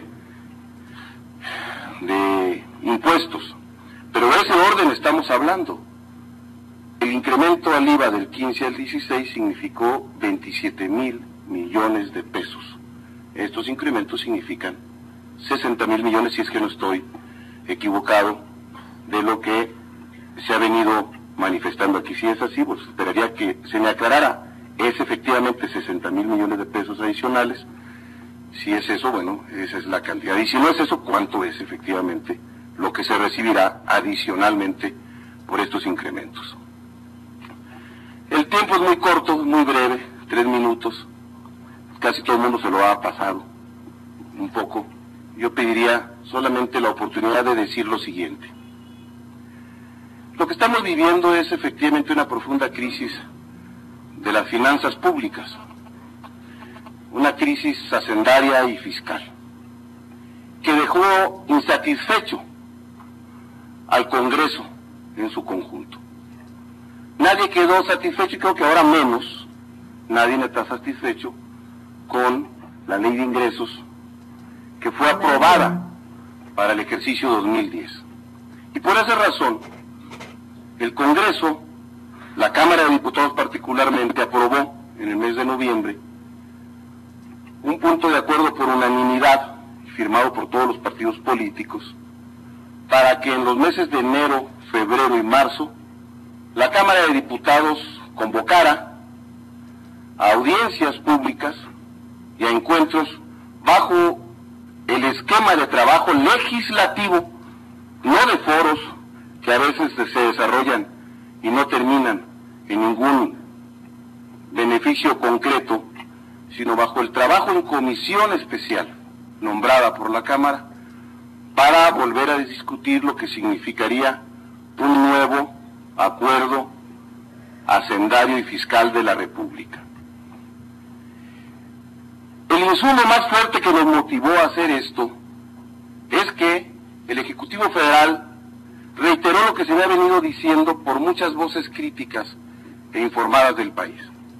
impuestos. Pero de ese orden estamos hablando. El incremento al IVA del 15 al 16 significó 27,000 millones de pesos. Estos incrementos significan 60,000 millones, si es que no estoy equivocado, de lo que se ha venido manifestando aquí. Si es así, pues esperaría que se me aclarara. ¿Es efectivamente 60,000 millones de pesos adicionales? Si es eso, bueno, esa es la cantidad. Y si no es eso, ¿cuánto es efectivamente lo que se recibirá adicionalmente por estos incrementos? El tiempo es muy corto, muy breve, 3 minutos. Casi todo el mundo se lo ha pasado un poco. Yo pediría solamente la oportunidad de decir lo siguiente. Lo que estamos viviendo es efectivamente una profunda crisis de las finanzas públicas, una crisis hacendaria y fiscal, que dejó insatisfecho al Congreso en su conjunto. Nadie quedó satisfecho, y creo que ahora menos, nadie está satisfecho con la ley de ingresos que fue aprobada para el ejercicio 2010. Y por esa razón, el Congreso, la Cámara de Diputados particularmente, aprobó en el mes de noviembre un punto de acuerdo por unanimidad, firmado por todos los partidos políticos, para que en los meses de enero, febrero y marzo, la Cámara de Diputados convocara a audiencias públicas y a encuentros bajo el esquema de trabajo legislativo, no de foros que a veces se desarrollan y no terminan en ningún beneficio concreto, sino bajo el trabajo en comisión especial nombrada por la Cámara para volver a discutir lo que significaría un nuevo acuerdo hacendario y fiscal de la República. El insumo más fuerte que nos motivó a hacer esto es que el Ejecutivo Federal reiteró lo que se me ha venido diciendo por muchas voces críticas e informadas del país.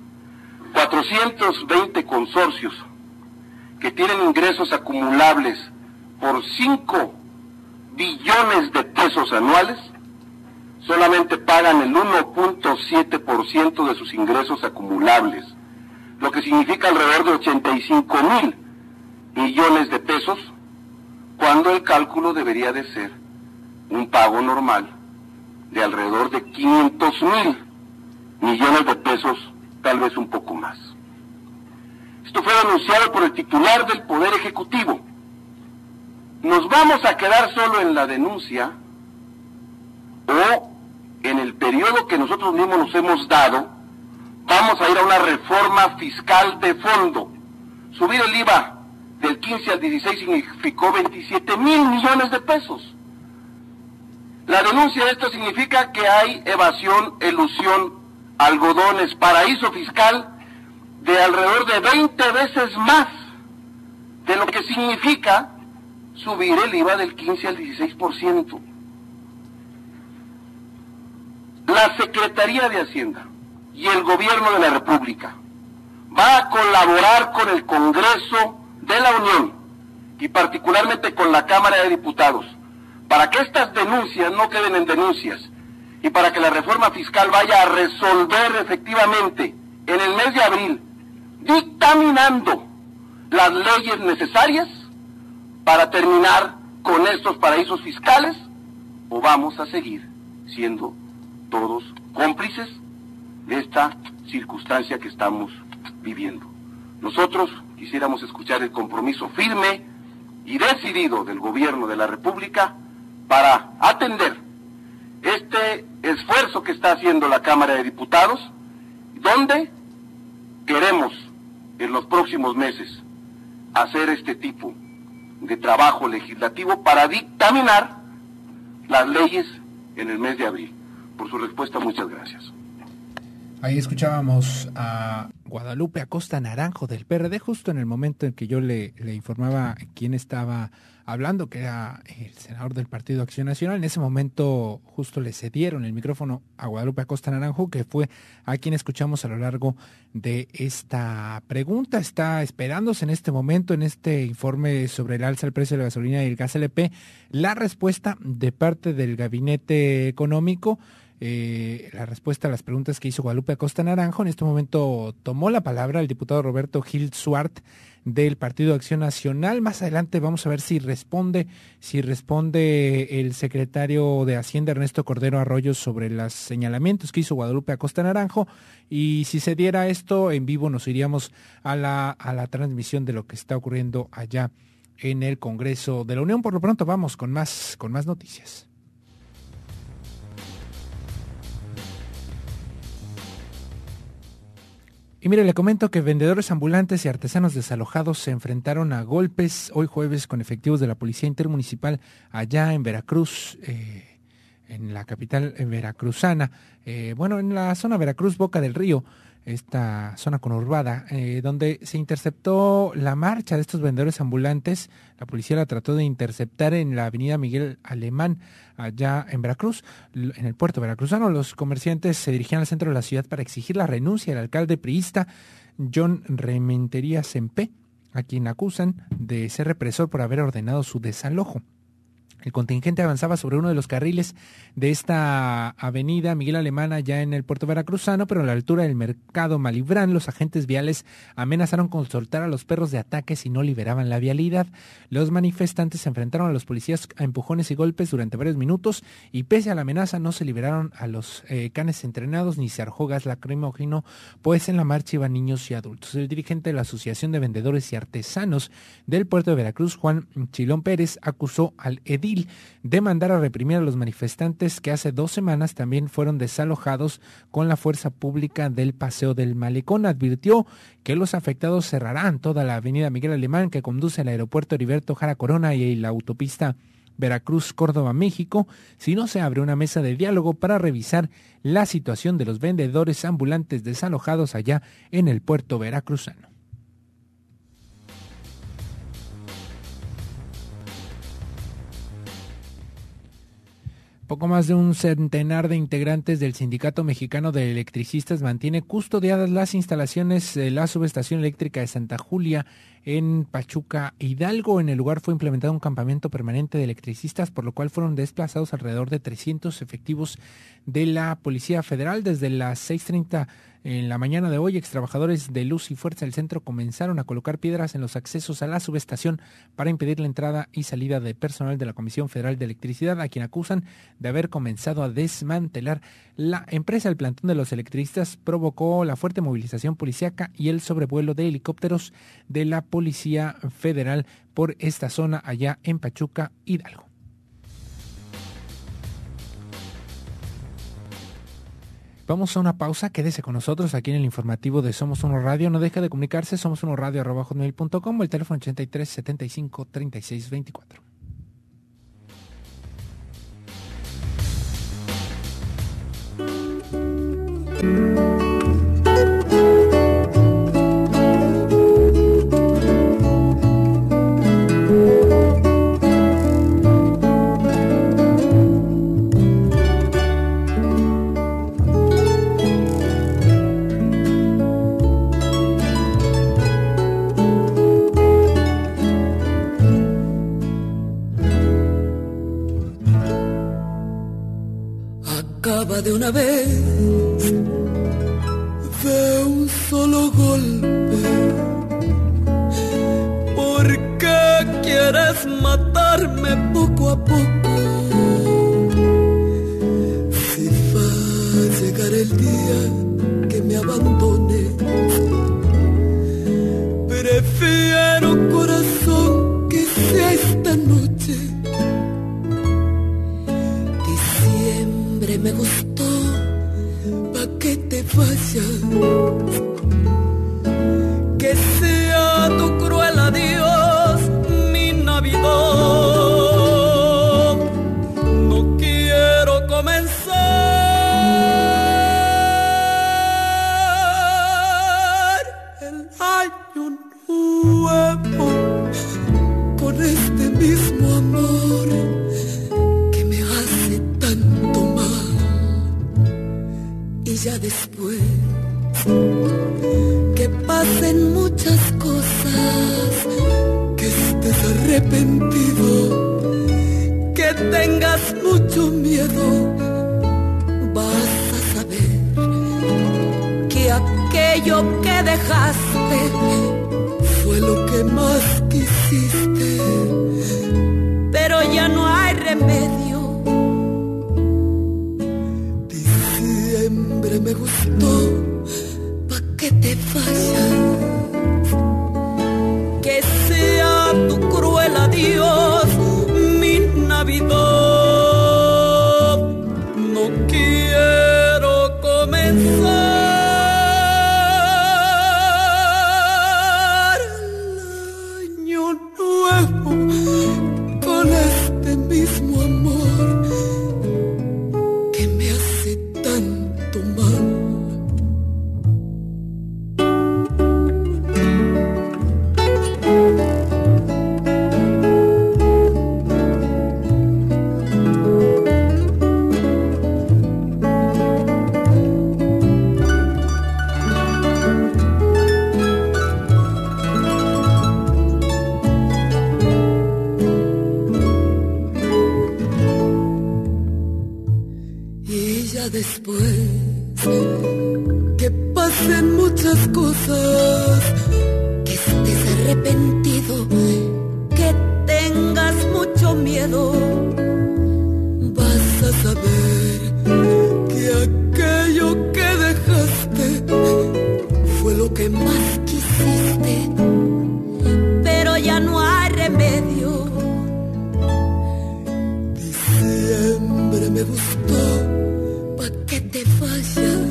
420 consorcios que tienen ingresos acumulables por 5 billones de pesos anuales solamente pagan el 1.7% de sus ingresos acumulables, lo que significa alrededor de 85,000 millones de pesos, cuando el cálculo debería de ser un pago normal de alrededor de 500,000 millones de pesos, tal vez un poco más. Esto fue denunciado por el titular del Poder Ejecutivo. ¿Nos vamos a quedar solo en la denuncia o en el periodo que nosotros mismos nos hemos dado vamos a ir a una reforma fiscal de fondo? Subir el IVA del 15 al 16 significó 27,000 millones de pesos. La denuncia de esto significa que hay evasión, elusión, algodones, paraíso fiscal de alrededor de 20 veces más de lo que significa subir el IVA del 15 al 16%. La Secretaría de Hacienda y el Gobierno de la República va a colaborar con el Congreso de la Unión y particularmente con la Cámara de Diputados para que estas denuncias no queden en denuncias y para que la reforma fiscal vaya a resolver efectivamente en el mes de abril, dictaminando las leyes necesarias para terminar con estos paraísos fiscales, o vamos a seguir siendo todos cómplices de esta circunstancia que estamos viviendo. Nosotros quisiéramos escuchar el compromiso firme y decidido del Gobierno de la República para atender este esfuerzo que está haciendo la Cámara de Diputados, donde queremos en los próximos meses hacer este tipo de trabajo legislativo para dictaminar las leyes en el mes de abril. Por su respuesta, muchas gracias. Ahí escuchábamos a Guadalupe Acosta Naranjo del PRD, justo en el momento en que yo le informaba quién estaba hablando, que era el senador del Partido Acción Nacional. En ese momento justo le cedieron el micrófono a Guadalupe Acosta Naranjo, que fue a quien escuchamos a lo largo de esta pregunta. Está esperándose en este momento, en este informe sobre el alza del precio de la gasolina y el gas LP, la respuesta de parte del Gabinete Económico. La respuesta a las preguntas que hizo Guadalupe Acosta Naranjo. En este momento tomó la palabra el diputado Roberto Gil Suart del Partido de Acción Nacional. Más adelante vamos a ver si responde el secretario de Hacienda Ernesto Cordero Arroyo sobre los señalamientos que hizo Guadalupe Acosta Naranjo, y si se diera esto en vivo nos iríamos a la transmisión de lo que está ocurriendo allá en el Congreso de la Unión. Por lo pronto vamos con más noticias. Y mire, le comento que vendedores ambulantes y artesanos desalojados se enfrentaron a golpes hoy jueves con efectivos de la Policía Intermunicipal allá en Veracruz, en la capital veracruzana, en la zona Veracruz, Boca del Río, esta zona conurbada, donde se interceptó la marcha de estos vendedores ambulantes. La policía la trató de interceptar en la avenida Miguel Alemán, allá en Veracruz, en el puerto veracruzano. Los comerciantes se dirigían al centro de la ciudad para exigir la renuncia del alcalde priista John Rementería Sempé, a quien acusan de ser represor por haber ordenado su desalojo. El contingente avanzaba sobre uno de los carriles de esta avenida Miguel Alemán, ya en el puerto veracruzano, pero a la altura del mercado Malibrán, los agentes viales amenazaron con soltar a los perros de ataque si no liberaban la vialidad. Los manifestantes se enfrentaron a los policías a empujones y golpes durante varios minutos, y pese a la amenaza no se liberaron a los canes entrenados ni se arrojó gas lacrimógeno, pues en la marcha iban niños y adultos. El dirigente de la Asociación de Vendedores y Artesanos del puerto de Veracruz, Juan Chilón Pérez, acusó al edil de mandar a reprimir a los manifestantes que hace 2 semanas también fueron desalojados con la fuerza pública del Paseo del Malecón. Advirtió que los afectados cerrarán toda la avenida Miguel Alemán, que conduce al aeropuerto Heriberto Jara Corona, y la autopista Veracruz-Córdoba, México, si no se abre una mesa de diálogo para revisar la situación de los vendedores ambulantes desalojados allá en el puerto veracruzano. Poco más de un centenar de integrantes del Sindicato Mexicano de Electricistas mantiene custodiadas las instalaciones de la subestación eléctrica de Santa Julia en Pachuca, Hidalgo. En el lugar fue implementado un campamento permanente de electricistas, por lo cual fueron desplazados alrededor de 300 efectivos de la Policía Federal. Desde las 6:30 en la mañana de hoy, extrabajadores de Luz y Fuerza del Centro comenzaron a colocar piedras en los accesos a la subestación para impedir la entrada y salida de personal de la Comisión Federal de Electricidad, a quien acusan de haber comenzado a desmantelar la empresa. El plantón de los electricistas provocó la fuerte movilización policíaca y el sobrevuelo de helicópteros de la Policía Federal por esta zona allá en Pachuca, Hidalgo. Vamos a una pausa, quédese con nosotros aquí en el informativo de Somos Uno Radio. No deje de comunicarse, somosunoradio@hotmail.com o el teléfono 83 75 36 24. acaba de una vez, de un solo golpe. ¿Por qué quieres matarme poco a poco? Si va a llegar el día que me abandones, prefiero, corazón, que sea esta noche. Diciembre me gustó, pa' que te vayas. Que sea tu cruel adiós mi Navidad. No quiero comenzar el año nuevo con este mismo amor que me hace tanto mal. Y ya después que pasen muchas cosas, que estés arrepentido, que tengas mucho miedo, vas a saber que aquello que dejaste fue lo que más quisiste, pero ya no hay remedio. Diciembre me gustó, que te vayas, que sea tu cruel adiós mi Navidad. No quiero comenzar el año nuevo con este mismo amor que me hace tanto mal. Después que pasen muchas cosas, que estés arrepentido, que tengas mucho miedo, vas a saber que aquello que dejaste fue lo que más quisiste, pero ya no hay remedio. Diciembre me gustó, que te vayas,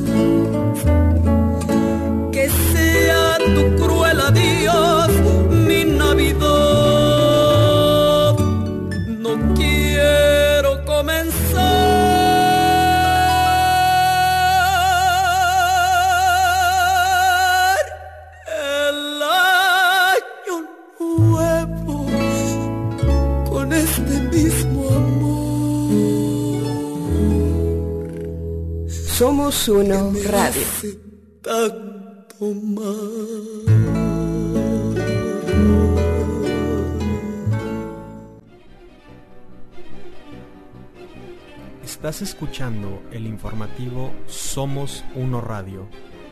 que sea tu cruel adiós mi Navidad. No quiero comenzar el año nuevo con este mismo amor. Somos Uno Radio. Tanto mal. Estás escuchando el informativo Somos Uno Radio.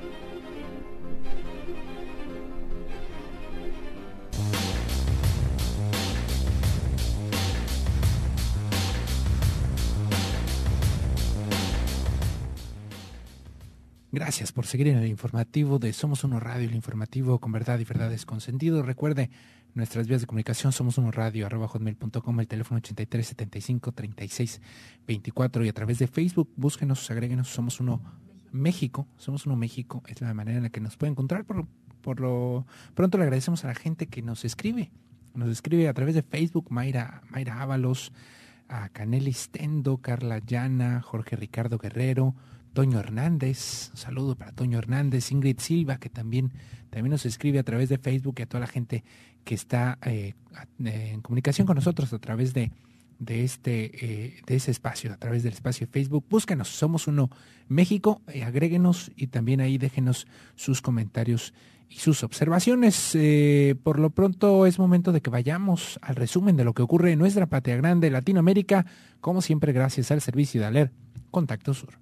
Gracias por seguir en el informativo de Somos Uno Radio, el informativo con verdad y verdades con sentido. Recuerde nuestras vías de comunicación, somosunoradio@hotmail.com, el teléfono 83 75 36 24 y a través de Facebook, búsquenos, agréguenos, Somos Uno México. Somos Uno México es la manera en la que nos puede encontrar. Por lo pronto le agradecemos a la gente que nos escribe a través de Facebook, Mayra Ábalos, a Caneli Stendo, Carla Llana, Jorge Ricardo Guerrero, Toño Hernández, un saludo para Toño Hernández, Ingrid Silva, que también nos escribe a través de Facebook, y a toda la gente que está en comunicación con nosotros a través de ese espacio, a través del espacio de Facebook. Búsquenos, Somos Uno México, agréguenos y también ahí déjenos sus comentarios y sus observaciones. Por lo pronto es momento de que vayamos al resumen de lo que ocurre en nuestra patria grande, Latinoamérica, como siempre gracias al servicio de ALER Contacto Sur.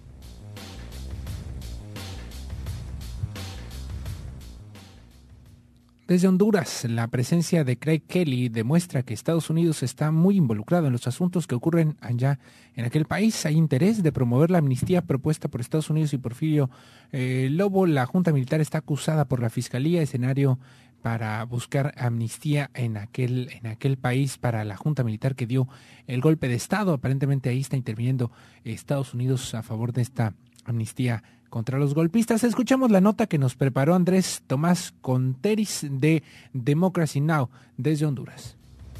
Desde Honduras, la presencia de Craig Kelly demuestra que Estados Unidos está muy involucrado en los asuntos que ocurren allá en aquel país. Hay interés de promover la amnistía propuesta por Estados Unidos y Porfirio Lobo. La Junta Militar está acusada por la Fiscalía, escenario para buscar amnistía en aquel país para la Junta Militar que dio el golpe de Estado. Aparentemente ahí está interviniendo Estados Unidos a favor de esta amnistía contra los golpistas. Escuchamos la nota que nos preparó Andrés Tomás Conteris de Democracy Now! Desde Honduras.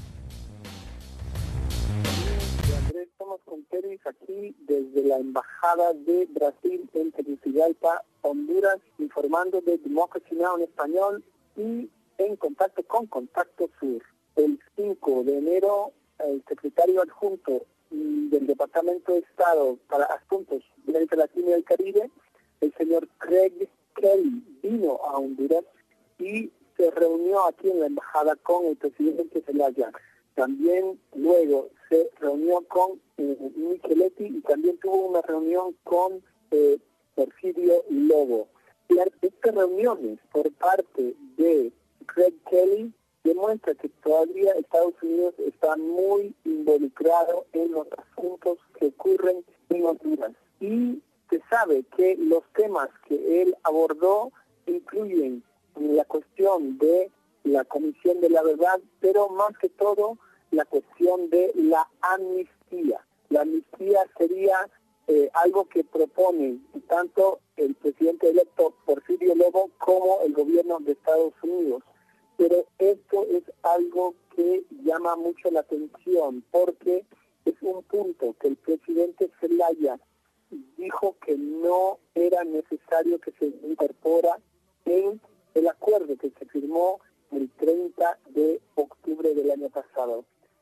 Andrés Tomás Conteris aquí desde la Embajada de Brasil en Tegucigalpa, Honduras, informando de Democracy Now! En español y en contacto con Contacto Sur. El 5 de enero, el secretario adjunto del Departamento de Estado para Asuntos de América Latina y el Caribe, el señor Craig Kelly, vino a Honduras y se reunió aquí en la embajada con el presidente Zelaya. También luego se reunió con Micheletti y también tuvo una reunión con Porfirio Lobo. Estas reuniones por parte de Craig Kelly demuestra que todavía Estados Unidos está muy involucrado en los asuntos que ocurren en Honduras. Y se sabe que los temas que él abordó incluyen la cuestión de la Comisión de la Verdad, pero más que todo la cuestión de la amnistía. La amnistía sería algo que propone tanto el presidente electo Porfirio Lobo como el gobierno de Estados Unidos. Pero esto es algo que llama mucho la atención porque es un punto que el presidente Zelaya dijo que no era necesario que se incorpora en el acuerdo que se firmó el 30 de octubre del año pasado.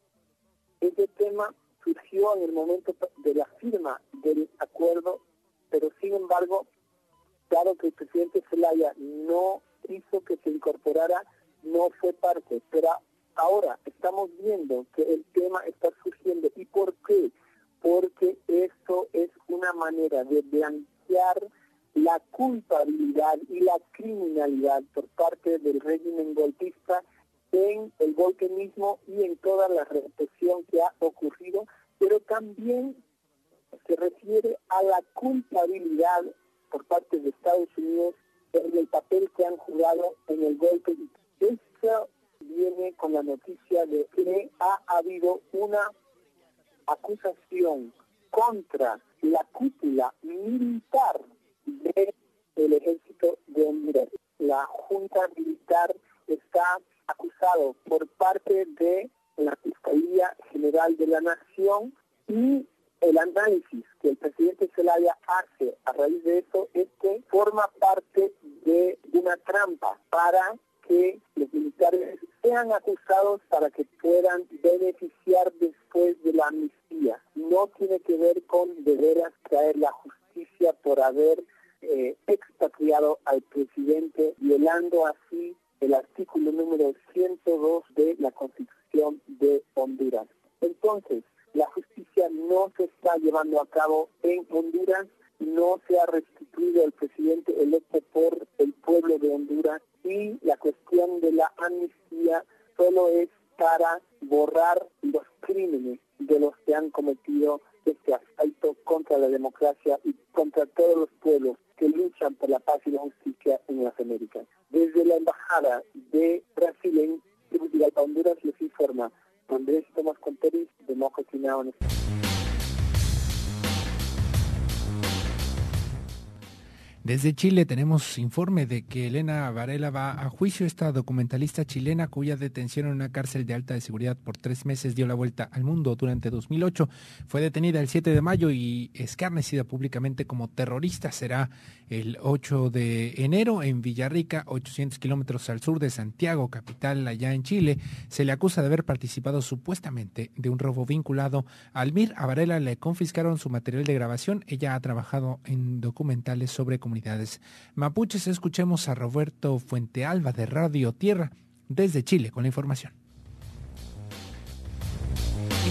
Ese tema surgió en el momento de la firma del acuerdo, pero sin embargo, dado que el presidente Zelaya no hizo que se incorporara, no fue parte. Pero ahora estamos viendo que el tema está surgiendo. ¿Y por qué? Porque esto es una manera de blanquear la culpabilidad y la criminalidad por parte del régimen golpista en el golpe mismo y en toda la represión que ha ocurrido, pero también se refiere a la culpabilidad por parte de Estados Unidos en el papel que han jugado en el golpe. Esto viene con la noticia de que ha habido una acusación contra la cúpula militar del ejército de Honduras. La Junta Militar está acusado por parte de la Fiscalía General de la Nación y el análisis que el presidente Zelaya hace a raíz de eso es que forma parte de una trampa para que los militares sean acusados para que puedan beneficiar después de la amnistía. No tiene que ver con de veras traer la justicia por haber expatriado al presidente, violando así el artículo número 102 de la Constitución de Honduras. Entonces, la justicia no se está llevando a cabo en Honduras, no se ha restituido al presidente electo por el pueblo de Honduras y la cuestión de la amnistía solo es para borrar los crímenes de los que han cometido este asalto contra la democracia y contra todos los pueblos que luchan por la paz y la justicia en las Américas. Desde la Embajada de Brasil en Tegucigalpa, Honduras, les informa Andrés Tomás Conteris, Democracy Now! Desde Chile tenemos informe de que Elena Varela va a juicio. Esta documentalista chilena, cuya detención en una cárcel de alta seguridad por 3 meses dio la vuelta al mundo durante 2008, fue detenida el 7 de mayo y escarnecida públicamente como terrorista. Será el 8 de enero en Villarrica, 800 kilómetros al sur de Santiago, capital allá en Chile. Se le acusa de haber participado supuestamente de un robo vinculado al MIR. A Varela le confiscaron su material de grabación. Ella ha trabajado en documentales sobre comunidades mapuches. Escuchemos a Roberto Fuentealba de Radio Tierra desde Chile con la información.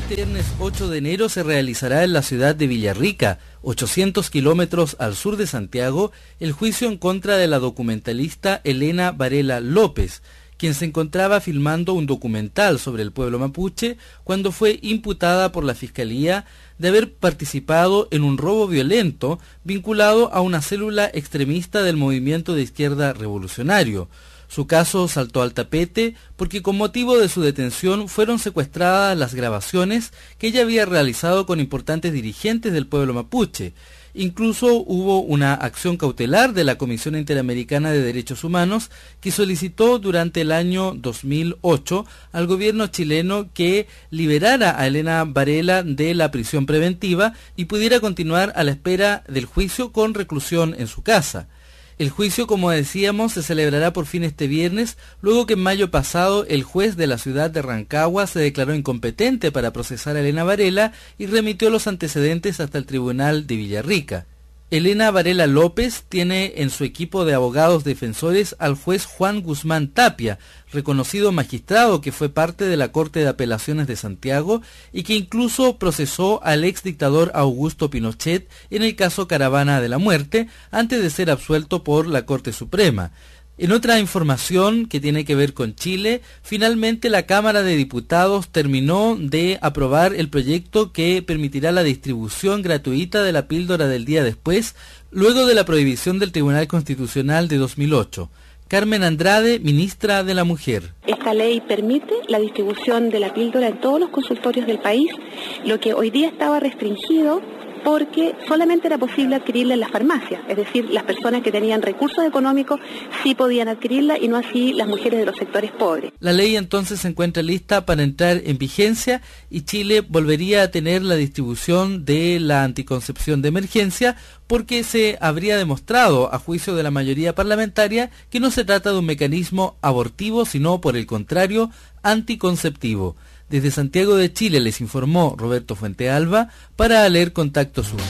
Este viernes 8 de enero se realizará en la ciudad de Villarrica, 800 kilómetros al sur de Santiago, el juicio en contra de la documentalista Elena Varela López, quien se encontraba filmando un documental sobre el pueblo mapuche cuando fue imputada por la Fiscalía de haber participado en un robo violento vinculado a una célula extremista del movimiento de izquierda revolucionario. Su caso saltó al tapete porque con motivo de su detención fueron secuestradas las grabaciones que ella había realizado con importantes dirigentes del pueblo mapuche. Incluso hubo una acción cautelar de la Comisión Interamericana de Derechos Humanos que solicitó durante el año 2008 al gobierno chileno que liberara a Elena Varela de la prisión preventiva y pudiera continuar a la espera del juicio con reclusión en su casa. El juicio, como decíamos, se celebrará por fin este viernes, luego que en mayo pasado el juez de la ciudad de Rancagua se declaró incompetente para procesar a Elena Varela y remitió los antecedentes hasta el tribunal de Villarrica. Elena Varela López tiene en su equipo de abogados defensores al juez Juan Guzmán Tapia, reconocido magistrado que fue parte de la Corte de Apelaciones de Santiago y que incluso procesó al ex dictador Augusto Pinochet en el caso Caravana de la Muerte, antes de ser absuelto por la Corte Suprema. En otra información que tiene que ver con Chile, finalmente la Cámara de Diputados terminó de aprobar el proyecto que permitirá la distribución gratuita de la píldora del día después, luego de la prohibición del Tribunal Constitucional de 2008. Carmen Andrade, ministra de la Mujer. Esta ley permite la distribución de la píldora en todos los consultorios del país, lo que hoy día estaba restringido porque solamente era posible adquirirla en las farmacias, es decir, las personas que tenían recursos económicos sí podían adquirirla y no así las mujeres de los sectores pobres. La ley entonces se encuentra lista para entrar en vigencia y Chile volvería a tener la distribución de la anticoncepción de emergencia porque se habría demostrado, a juicio de la mayoría parlamentaria, que no se trata de un mecanismo abortivo, sino por el contrario, anticonceptivo. Desde Santiago de Chile les informó Roberto Fuentealba para Aler Contacto Sur.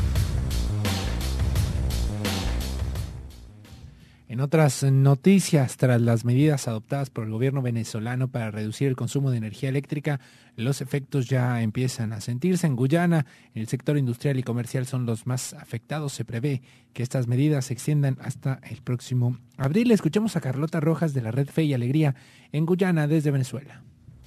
En otras noticias, tras las medidas adoptadas por el gobierno venezolano para reducir el consumo de energía eléctrica, los efectos ya empiezan a sentirse. En Guyana, el sector industrial y comercial son los más afectados. Se prevé que estas medidas se extiendan hasta el próximo abril. Escuchemos a Carlota Rojas de la Red Fe y Alegría en Guyana desde Venezuela.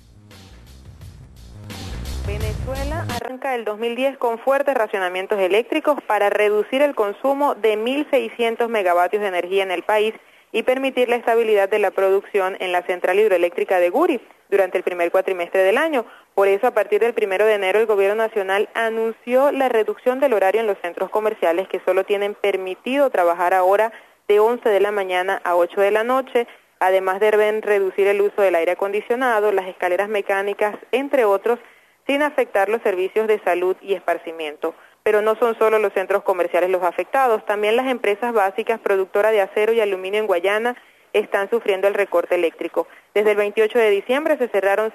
Venezuela arranca el 2010 con fuertes racionamientos eléctricos para reducir el consumo de 1.600 megavatios de energía en el país y permitir la estabilidad de la producción en la central hidroeléctrica de Guri durante el primer cuatrimestre del año. Por eso, a partir del 1 de enero, el gobierno nacional anunció la reducción del horario en los centros comerciales que solo tienen permitido trabajar ahora de 11 de la mañana a 8 de la noche. Además, deben reducir el uso del aire acondicionado, las escaleras mecánicas, entre otros, sin afectar los servicios de salud y esparcimiento. Pero no son solo los centros comerciales los afectados, también las empresas básicas productoras de acero y aluminio en Guayana están sufriendo el recorte eléctrico. Desde el 28 de diciembre se cerraron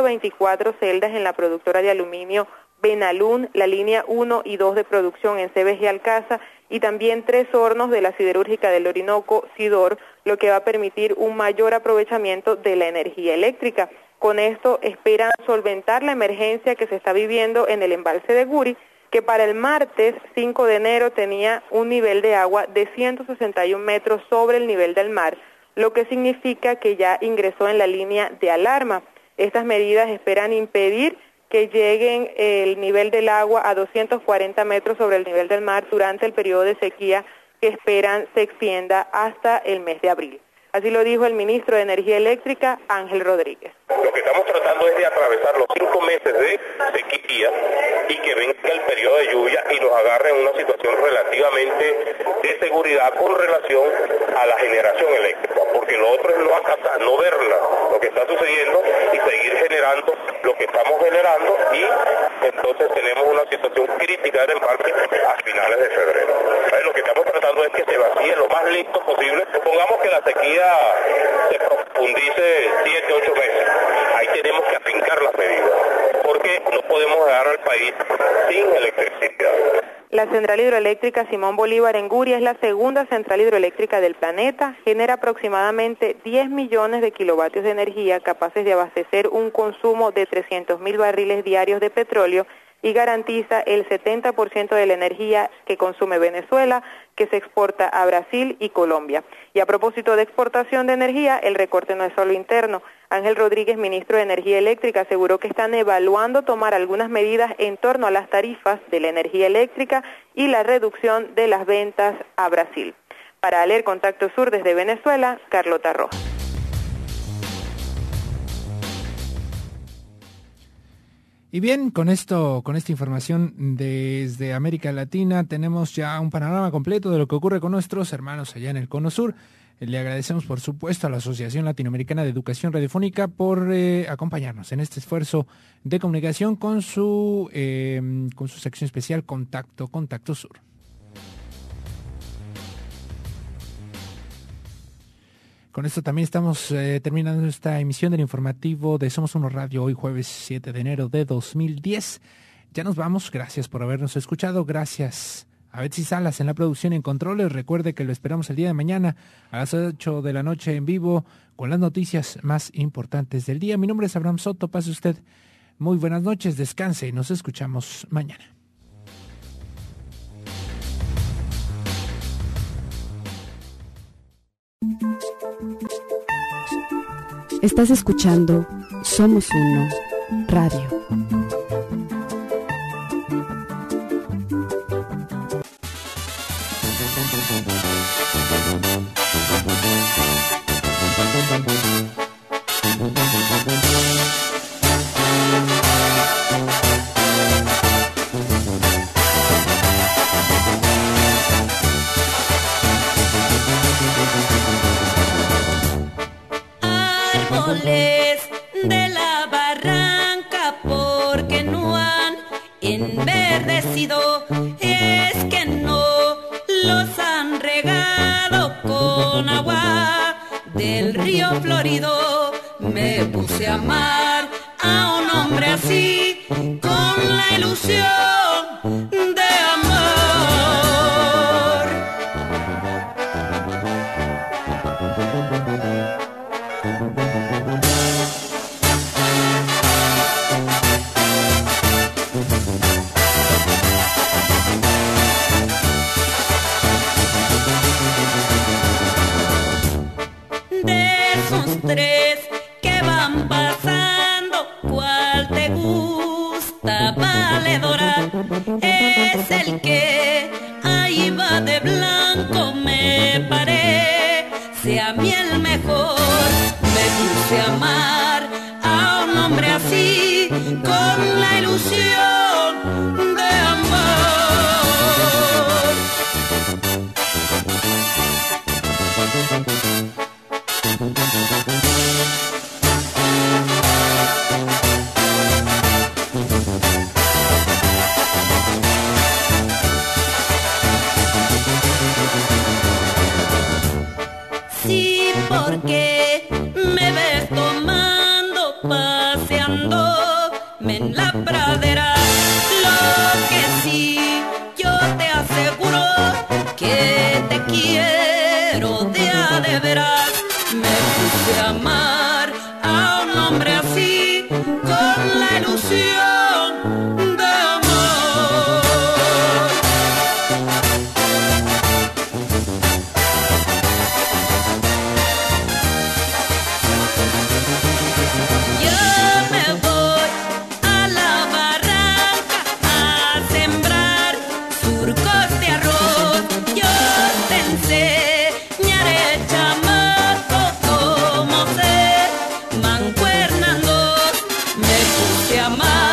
124 celdas en la productora de aluminio Benalún, la línea 1 y 2 de producción en CBG Alcasa, y también 3 hornos de la siderúrgica del Orinoco, Sidor, lo que va a permitir un mayor aprovechamiento de la energía eléctrica. Con esto esperan solventar la emergencia que se está viviendo en el embalse de Guri, que para el martes 5 de enero tenía un nivel de agua de 161 metros sobre el nivel del mar, lo que significa que ya ingresó en la línea de alarma. Estas medidas esperan impedir que lleguen el nivel del agua a 240 metros sobre el nivel del mar durante el periodo de sequía que esperan se extienda hasta el mes de abril. Así lo dijo el ministro de Energía Eléctrica, Ángel Rodríguez. Lo que estamos tratando es de atravesar los 5 meses de sequía y que venga el periodo de lluvia y nos agarre en una situación relativamente de seguridad con relación a la generación eléctrica, porque lo otro es no acatar, no verla, lo que está sucediendo y seguir generando lo que estamos generando, y entonces tenemos una situación crítica del embalse a finales de febrero. Lo que estamos tratando es que se vacíe lo más listo posible. Supongamos que la sequía se profundice 7, 8 meses. Ahí tenemos que afincar las medidas, porque no podemos dejar al país sin electricidad. La central hidroeléctrica Simón Bolívar en Guria es la segunda central hidroeléctrica del planeta, genera aproximadamente 10 millones de kilovatios de energía capaces de abastecer un consumo de 300.000 barriles diarios de petróleo y garantiza el 70% de la energía que consume Venezuela, que se exporta a Brasil y Colombia. Y a propósito de exportación de energía, el recorte no es solo interno. Ángel Rodríguez, ministro de Energía Eléctrica, aseguró que están evaluando tomar algunas medidas en torno a las tarifas de la energía eléctrica y la reducción de las ventas a Brasil. Para ALER Contacto Sur desde Venezuela, Carlota Rojas. Y bien, con esta información desde América Latina tenemos ya un panorama completo de lo que ocurre con nuestros hermanos allá en el Cono Sur. Le agradecemos, por supuesto, a la Asociación Latinoamericana de Educación Radiofónica por acompañarnos en este esfuerzo de comunicación con su sección especial Contacto Sur. Con esto también estamos terminando esta emisión del informativo de Somos Uno Radio, hoy jueves 7 de enero de 2010. Ya nos vamos, gracias por habernos escuchado, gracias a Betsy Salas en la producción y en controles. Recuerde que lo esperamos el día de mañana a las 8 de la noche en vivo con las noticias más importantes del día. Mi nombre es Abraham Soto, pase usted muy buenas noches, descanse y nos escuchamos mañana. Estás escuchando Somos Uno Radio. Árboles de la barranca porque no han enverdecido, es que no los han regado con agua del río Florido. Me puse a amar a un hombre así con la ilusión de amor. De esos tres que van pasando, ¿cuál te gusta, valedora? Es el que ahí va de blanco, me parece a mí el mejor. Me puse a amar a un hombre así con la ilusión de amor. Sí, porque me ves tomando, paseándome en la pradera. Lo que sí, yo te aseguro que te quiero de veras. Me puse a amar a un hombre así con la ilusión de amor. Yo me voy a la barranca a sembrar surcos de arroz. Yo te enseñaré, chamaco, cómo se mancuernan dos. Me puse a amar